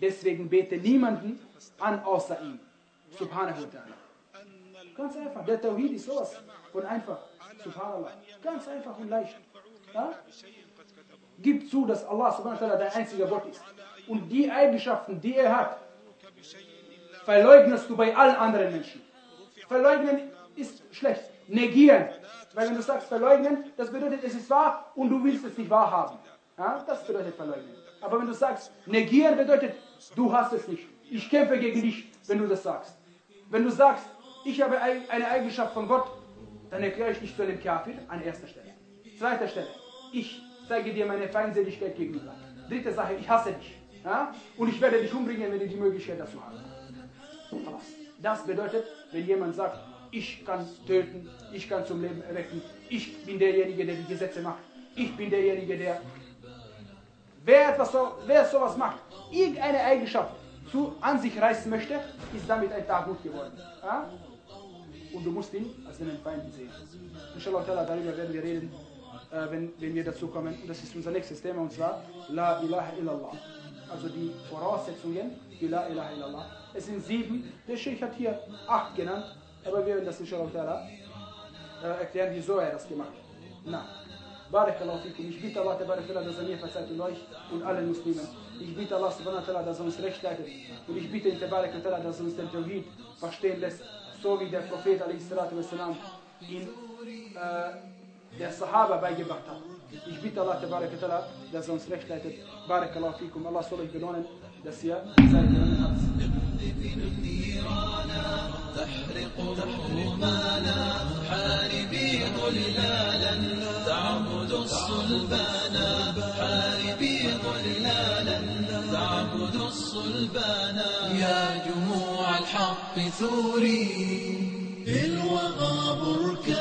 Deswegen bete niemanden an außer ihm. Subhanahu wa ta'ala. Ganz einfach. Der Tawhid ist sowas von einfach. Subhanallah. Ganz einfach und leicht. Ja? Gib zu, dass Allah subhanahu wa ta'ala dein einziger Gott ist. Und die Eigenschaften, die er hat, verleugnest du bei allen anderen Menschen. Verleugnen ist schlecht. Negieren. Weil wenn du sagst verleugnen, das bedeutet, es ist wahr und du willst es nicht wahrhaben. Ja? Das bedeutet verleugnen. Aber wenn du sagst, negieren bedeutet, du hast es nicht. Ich kämpfe gegen dich, wenn du das sagst. Wenn du sagst, ich habe eine Eigenschaft von Gott, dann erkläre ich dich zu einem Kafir an erster Stelle. Zweiter Stelle, ich zeige dir meine Feindseligkeit gegenüber. Dritte Sache, ich hasse dich. Ja? Und ich werde dich umbringen, wenn du die Möglichkeit dazu hast. Das bedeutet, wenn jemand sagt, ich kann töten, ich kann zum Leben erwecken, ich bin derjenige, der die Gesetze macht, ich bin derjenige, der... Wer, etwas so, wer sowas macht, irgendeine Eigenschaft zu, an sich reißen möchte, ist damit ein Tagut geworden. Ja? Und du musst ihn als einen Feind sehen. Inshallah, darüber werden wir reden, äh, wenn, wenn wir dazu kommen. Und das ist unser nächstes Thema, und zwar La ilaha illallah. Also die Voraussetzungen für La ilaha illallah. Es sind sieben, der Sheikh hat hier acht genannt, aber wir werden das inshallah äh, erklären, wieso er das gemacht hat. Na. Barakallahu fikum. Ich bitte Allah, dass er mir verzeiht und euch und allen Muslimen. Ich bitte Allah, dass er uns recht leitet. Und ich bitte ihn, dass er uns den Tawhid verstehen lässt, so wie der Prophet wassalam, ihn äh, der Sahaba beigebracht hat. Ich bitte Allah, dass er uns recht leitet. Barakallahu fikum. Allah soll euch belohnen, dass ihr seid genommen habt. تحرق الرومانا حاربي ظلالا تعبد الصلبانا حاربي ظلالا تعبد الصلبانا يا جموع الحق ثوري بالوغى بركانا